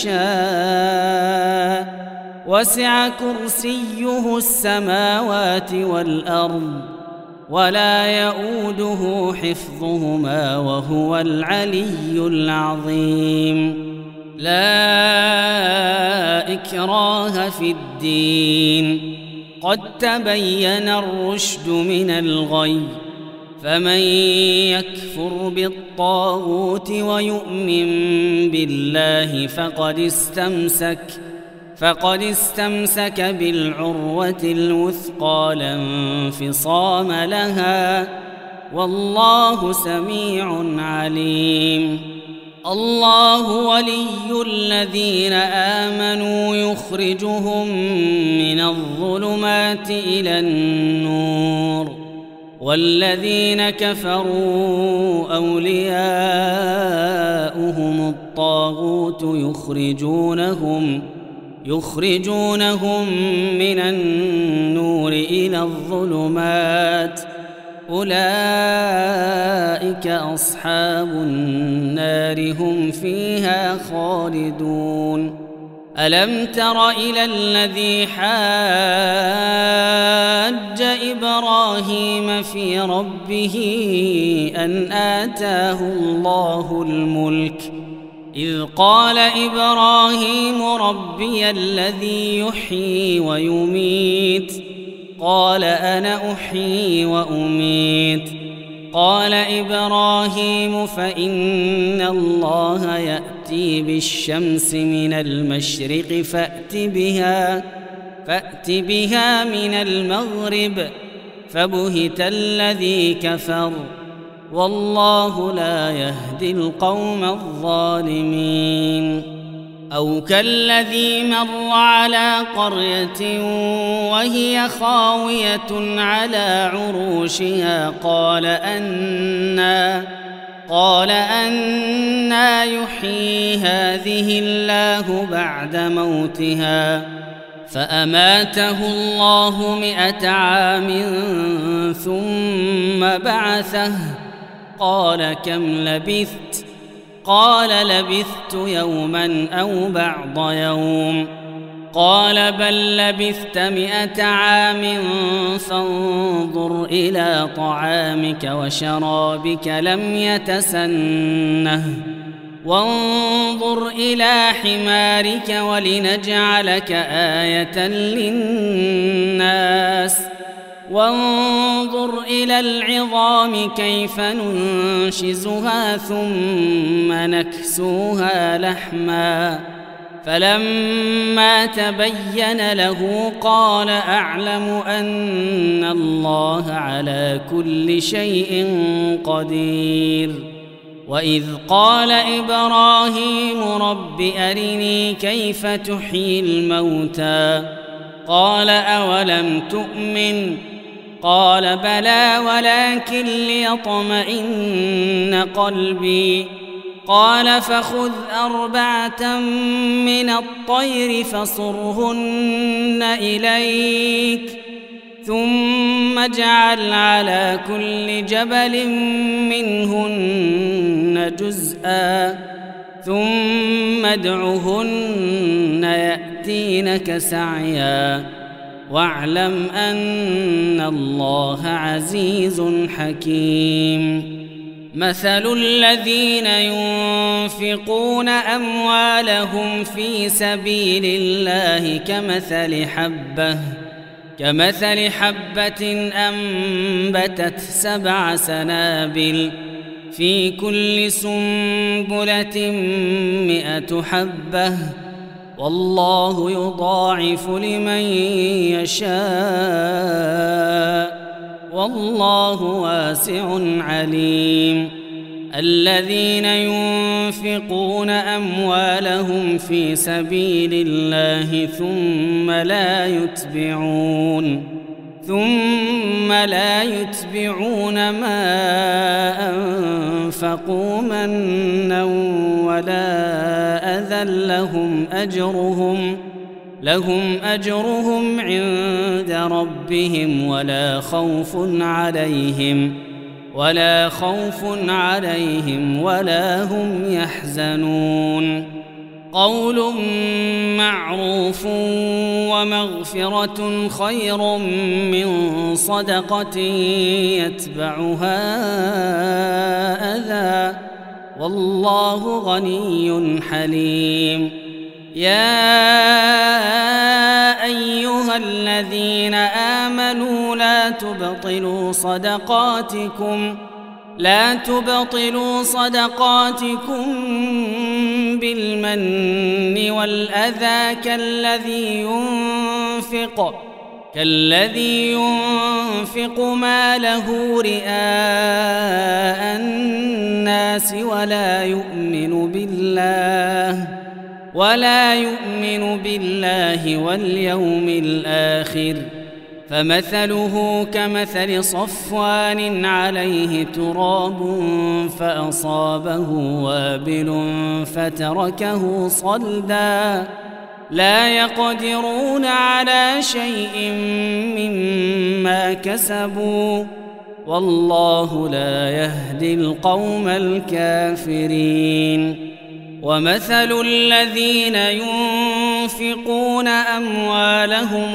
شاء وسع كرسيه السماوات والأرض ولا يؤوده حفظهما وهو العلي العظيم لا إكراه في الدين قد تبين الرشد من الغي فمن يكفر بالطاغوت ويؤمن بالله فقد استمسك فقد استمسك بالعروة الوثقى لا انفصام لها والله سميع عليم الله ولي الذين آمنوا يخرجهم من الظلمات إلى النور والذين كفروا أولياؤهم الطاغوت يخرجونهم يخرجونهم من النور إلى الظلمات أولئك أصحاب النار هم فيها خالدون ألم تر إلى الذي حاج إبراهيم في ربه أن آتاه الله الملك إذ قال إبراهيم ربي الذي يحيي ويميت قال أنا أحيي وأميت قال إبراهيم فإن الله يأتي بالشمس من المشرق فأت بها فأت بها من المغرب فبهت الذي كفر والله لا يهدي القوم الظالمين أو كالذي مر على قرية وهي خاوية على عروشها قال أنى قال أنى يحيي هذه الله بعد موتها فأماته الله مئة عام ثم بعثه قال كم لبثت قال لبثت يوما أو بعض يوم قال بل لبثت مئة عام فانظر إلى طعامك وشرابك لم يتسنه وانظر إلى حمارك ولنجعلك آية للناس وانظر إلى العظام كيف ننشزها ثم نكسوها لحما فلما تبين له قال أعلم أن الله على كل شيء قدير وإذ قال إبراهيم رب أرني كيف تحيي الموتى قال أولم تؤمن قال بلى ولكن ليطمئن قلبي قال فخذ أربعة من الطير فصرهن إليك ثم اجعل على كل جبل منهن جزءا ثم ادعهن يأتينك سعيا واعلم أن الله عزيز حكيم مثل الذين ينفقون أموالهم في سبيل الله كمثل حبة كمثل حبة أنبتت سبع سنابل في كل سنبلة مئة حبة والله يضاعف لمن يشاء والله واسع عليم الذين ينفقون أموالهم في سبيل الله ثم لا يتبعون ثم لا يتبعون ما أنفقوا منا ولا أذى لهم أجرهم لهم أجرهم عند ربهم ولا خوف عليهم ولا خوف عليهم ولا هم يحزنون قول معروف ومغفرة خير من صدقة يتبعها أذى والله غني حليم يا أيها الذين آمنوا لا تبطلوا صدقاتكم لا تبطلوا صدقاتكم بالمن والأذى كالذي ينفق كالذي ينفق ماله رئاء الناس ولا يؤمن بالله ولا يؤمن بالله واليوم الآخر فمثله كمثل صفوان عليه تراب فأصابه وابل فتركه صلدا لا يقدرون على شيء مما كسبوا والله لا يهدي القوم الكافرين ومثل الذين ينفقون أموالهم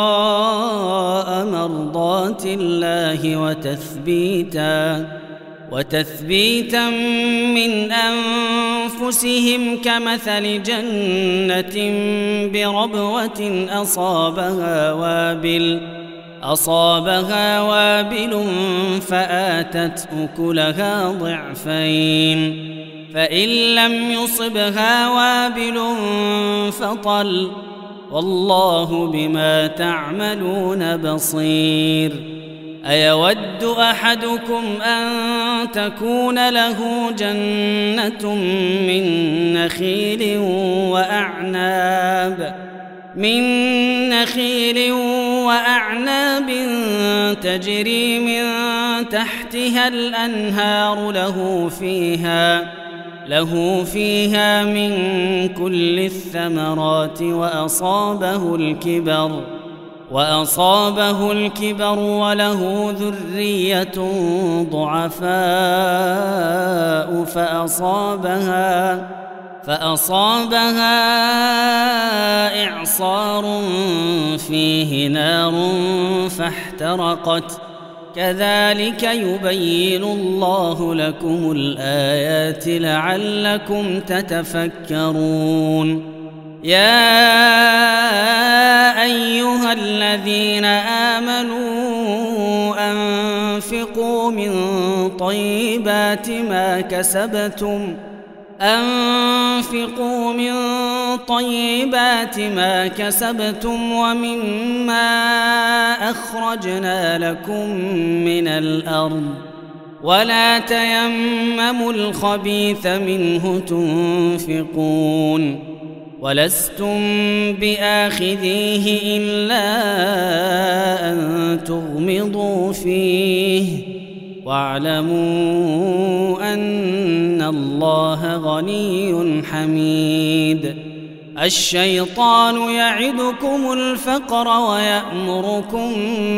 ابتغاء مرضات الله وتثبيتا وتثبيتا من أنفسهم كمثل جنة بربوة أصابها وابل أصابها وابل فآتت أكلها ضعفين فإن لم يصبها وابل فطل والله بما تعملون بصير أيود أحدكم أن تكون له جنة من نخيل وأعناب من نخيل وأعناب تجري من تحتها الأنهار له فيها له فيها من كل الثمرات وأصابه الكبر وأصابه الكبر وله ذرية ضعفاء فأصابها فأصابها إعصار فيه نار فاحترقت كذلك يبين الله لكم الآيات لعلكم تتفكرون يا أيها الذين آمنوا أنفقوا من طيبات ما كسبتم أنفقوا من طيبات ما كسبتم ومما أخرجنا لكم من الأرض ولا تيمموا الخبيث منه تنفقون ولستم بآخذيه إلا أن تغمضوا فيه واعلموا أن الله غني حميد الشيطان يعدكم الفقر ويأمركم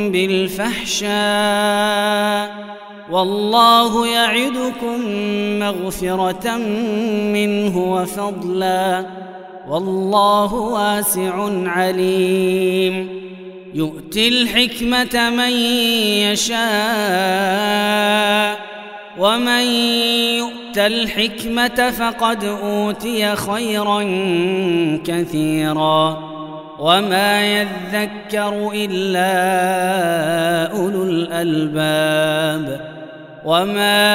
بالفحشاء والله يعدكم مغفرة منه وفضلا والله واسع عليم يؤتي الحكمة من يشاء ومن يؤت الحكمة فقد أوتي خيرا كثيرا وما يذكر إلا أولو الألباب وما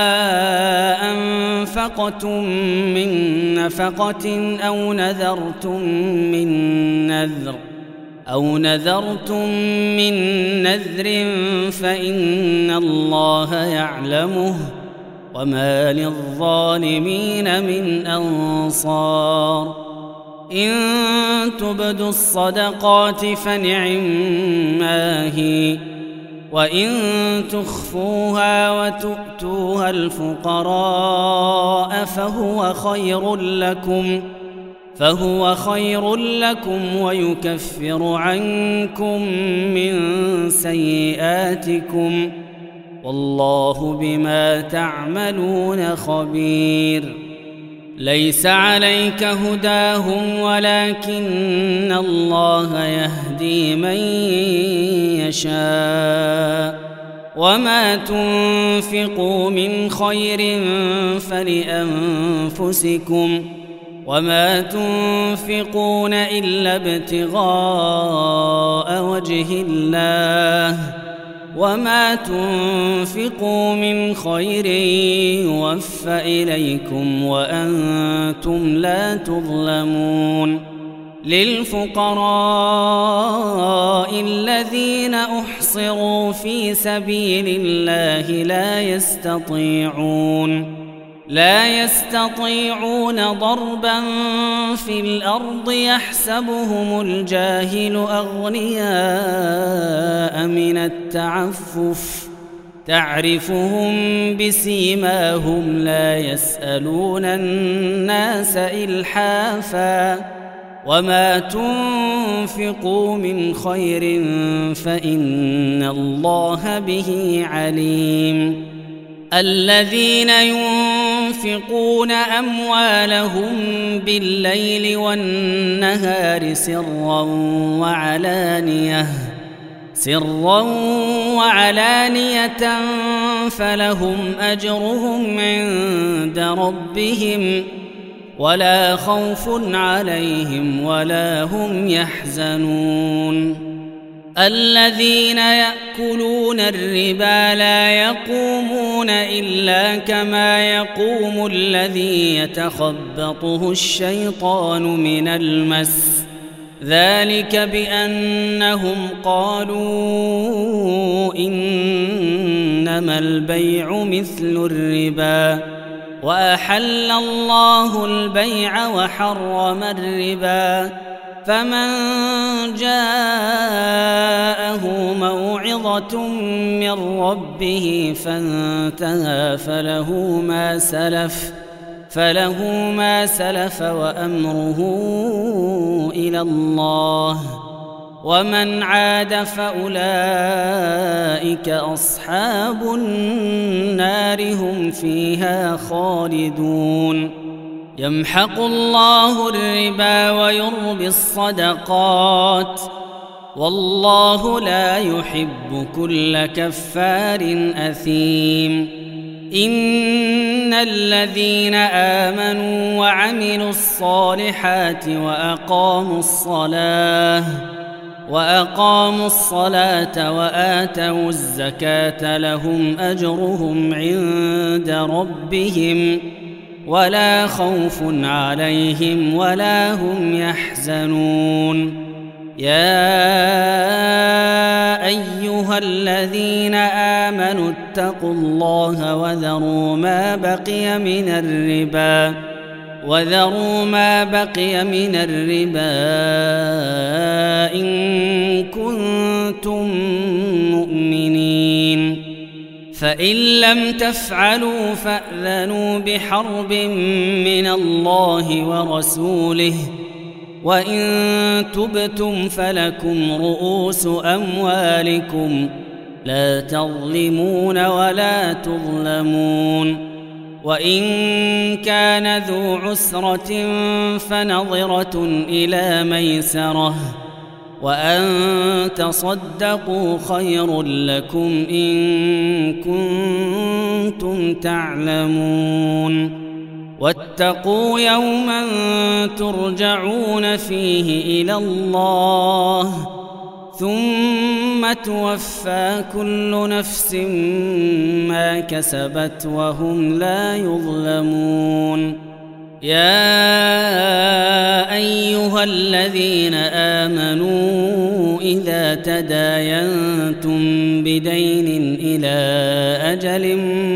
أنفقتم من نفقة أو نذرتم من نذر أو نذرتم من نذر فإن الله يعلمه وما للظالمين من أنصار إن تبدوا الصدقات فنعما هي وإن تخفوها وتؤتوها الفقراء فهو خير لكم فهو خير لكم ويكفر عنكم من سيئاتكم والله بما تعملون خبير ليس عليك هداهم ولكن الله يهدي من يشاء وما تنفقوا من خير فلأنفسكم وما تنفقون إلا ابتغاء وجه الله وما تنفقوا من خير يوفى إليكم وأنتم لا تظلمون للفقراء الذين أحصروا في سبيل الله لا يستطيعون لا يستطيعون ضربا في الأرض يحسبهم الجاهل أغنياء من التعفف تعرفهم بسيماهم لا يسألون الناس إلحافا وما تنفقوا من خير فإن الله به عليم الذين ينفقون أموالهم بالليل والنهار سرا وعلانية سرا وعلانية فلهم أجرهم عند ربهم ولا خوف عليهم ولا هم يحزنون الذين يأكلون الربا لا يقومون إلا كما يقوم الذي يتخبطه الشيطان من المس ذلك بأنهم قالوا إنما البيع مثل الربا وأحل الله البيع وحرم الربا فمن جاءه موعظة من ربه فانتهى فله ما سلف فله ما سلف وأمره إلى الله ومن عاد فأولئك أصحاب النار هم فيها خالدون يمحق الله الربا ويربي الصدقات والله لا يحب كل كفار أثيم إن الذين آمنوا وعملوا الصالحات وأقاموا الصلاة وأقاموا الصلاة وآتوا الزكاة لهم أجرهم عند ربهم ولا خوف عليهم ولا هم يحزنون يا أيها الذين آمنوا اتقوا الله وذروا ما بقي من الربا وذروا ما بقي من الربا إن كنتم مؤمنين فإن لم تفعلوا فأذنوا بحرب من الله ورسوله وإن تبتم فلكم رؤوس أموالكم لا تظلمون ولا تظلمون وإن كان ذو عسرة فنظرة إلى ميسرة وأن تصدقوا خير لكم إن كنتم تعلمون واتقوا يوما ترجعون فيه إلى الله ثم توفى كل نفس ما كسبت وهم لا يظلمون يا أيها الذين آمنوا إذا تداينتم بدين إلى أجل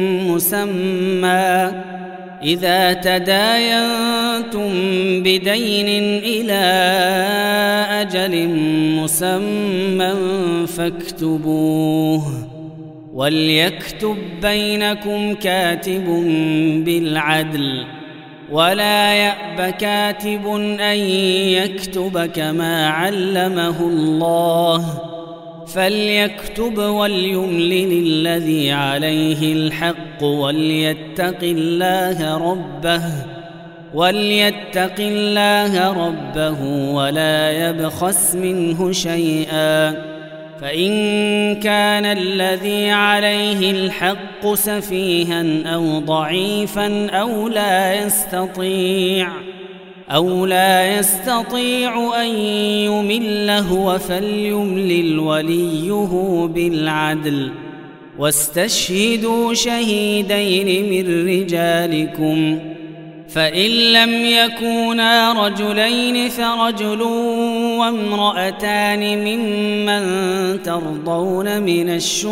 مسمى إذا تداينتم بدين إلى أجل مسمى فاكتبوه وليكتب بينكم كاتب بالعدل ولا يأب كاتب أن يكتب كما علمه الله فليكتب وليملل الذي عليه الحق وليتق الله ربه وليتق الله ربه ولا يبخس منه شيئا فإن كان الذي عليه الحق سفيها أو ضعيفا أو لا يستطيع أو لا يستطيع أن يمل هو فليملل وليه بالعدل واستشهدوا شهيدين من رجالكم فإن لم يكونا رجلين فرجل وامرأتان ممن ترضون من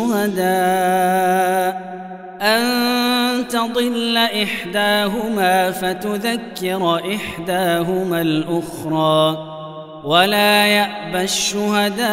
الشهداء أن تضل إحداهما فتذكر إحداهما الأخرى ولا يأبى الشهداء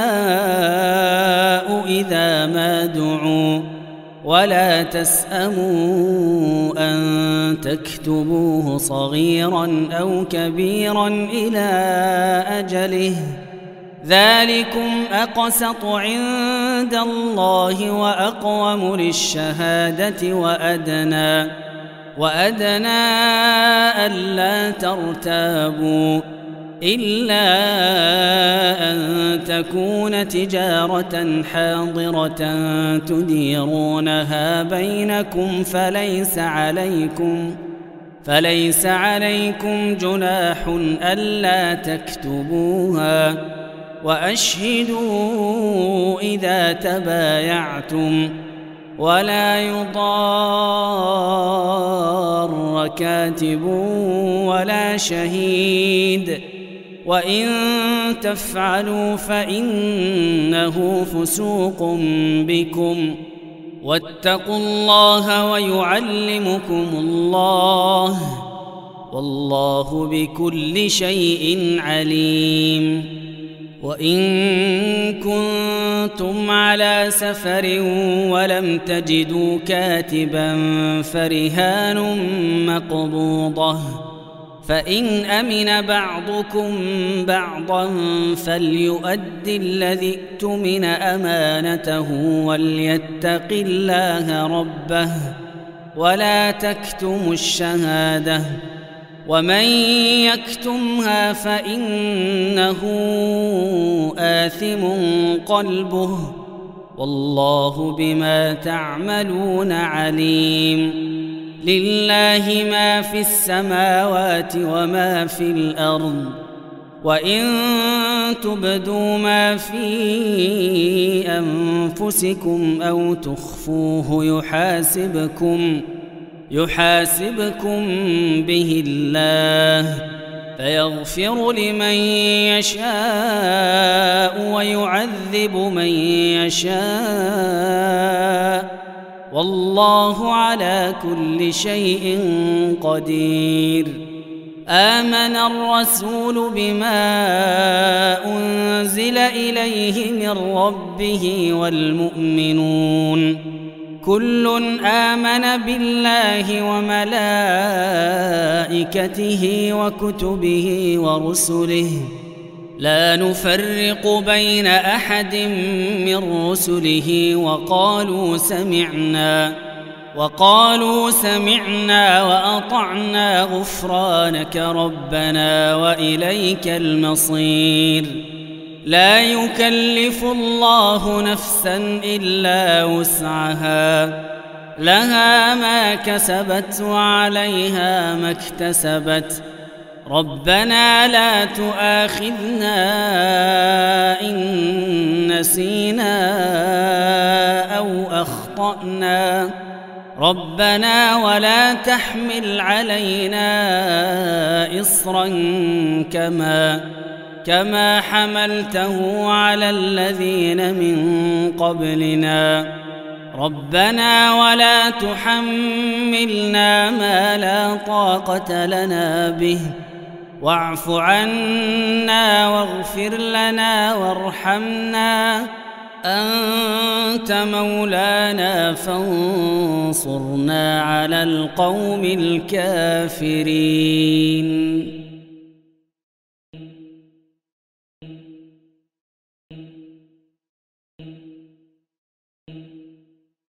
إذا ما دعوا ولا تسأموا أن تكتبوه صغيرا أو كبيرا إلى أجله ذلكم أقسط عند الله وأقوم للشهادة وأدنى وأدنى ألا ترتابوا إلا أن تكون تجارة حاضرة تديرونها بينكم فليس عليكم فليس عليكم جناح ألا تكتبوها وأشهدوا إذا تبايعتم ولا يضار كاتب ولا شهيد وإن تفعلوا فإنه فسوق بكم واتقوا الله ويعلمكم الله والله بكل شيء عليم. وإن كنتم على سفر ولم تجدوا كاتبا فرهان مقبوضة فإن أمن بعضكم بعضا فليؤد الذي اؤتمن أمانته وليتق الله ربه ولا تكتموا الشهادة ومن يكتمها فإنه آثم قلبه والله بما تعملون عليم. لله ما في السماوات وما في الأرض وإن تبدوا ما في أنفسكم أو تخفوه يحاسبكم يحاسبكم به الله فيغفر لمن يشاء ويعذب من يشاء والله على كل شيء قدير. آمن الرسول بما أنزل إليه من ربه والمؤمنون كل آمن بالله وملائكته وكتبه ورسله لا نفرق بين أحد من رسله وقالوا سمعنا وقالوا سمعنا وأطعنا غفرانك ربنا وإليك المصير. لا يكلف الله نفسا إلا وسعها لها ما كسبت وعليها ما اكتسبت ربنا لا تؤاخذنا إن نسينا أو أخطأنا ربنا ولا تحمل علينا إصرا كما كما حملته على الذين من قبلنا ربنا ولا تحملنا ما لا طاقة لنا به واعف عنا واغفر لنا وارحمنا أنت مولانا فانصرنا على القوم الكافرين.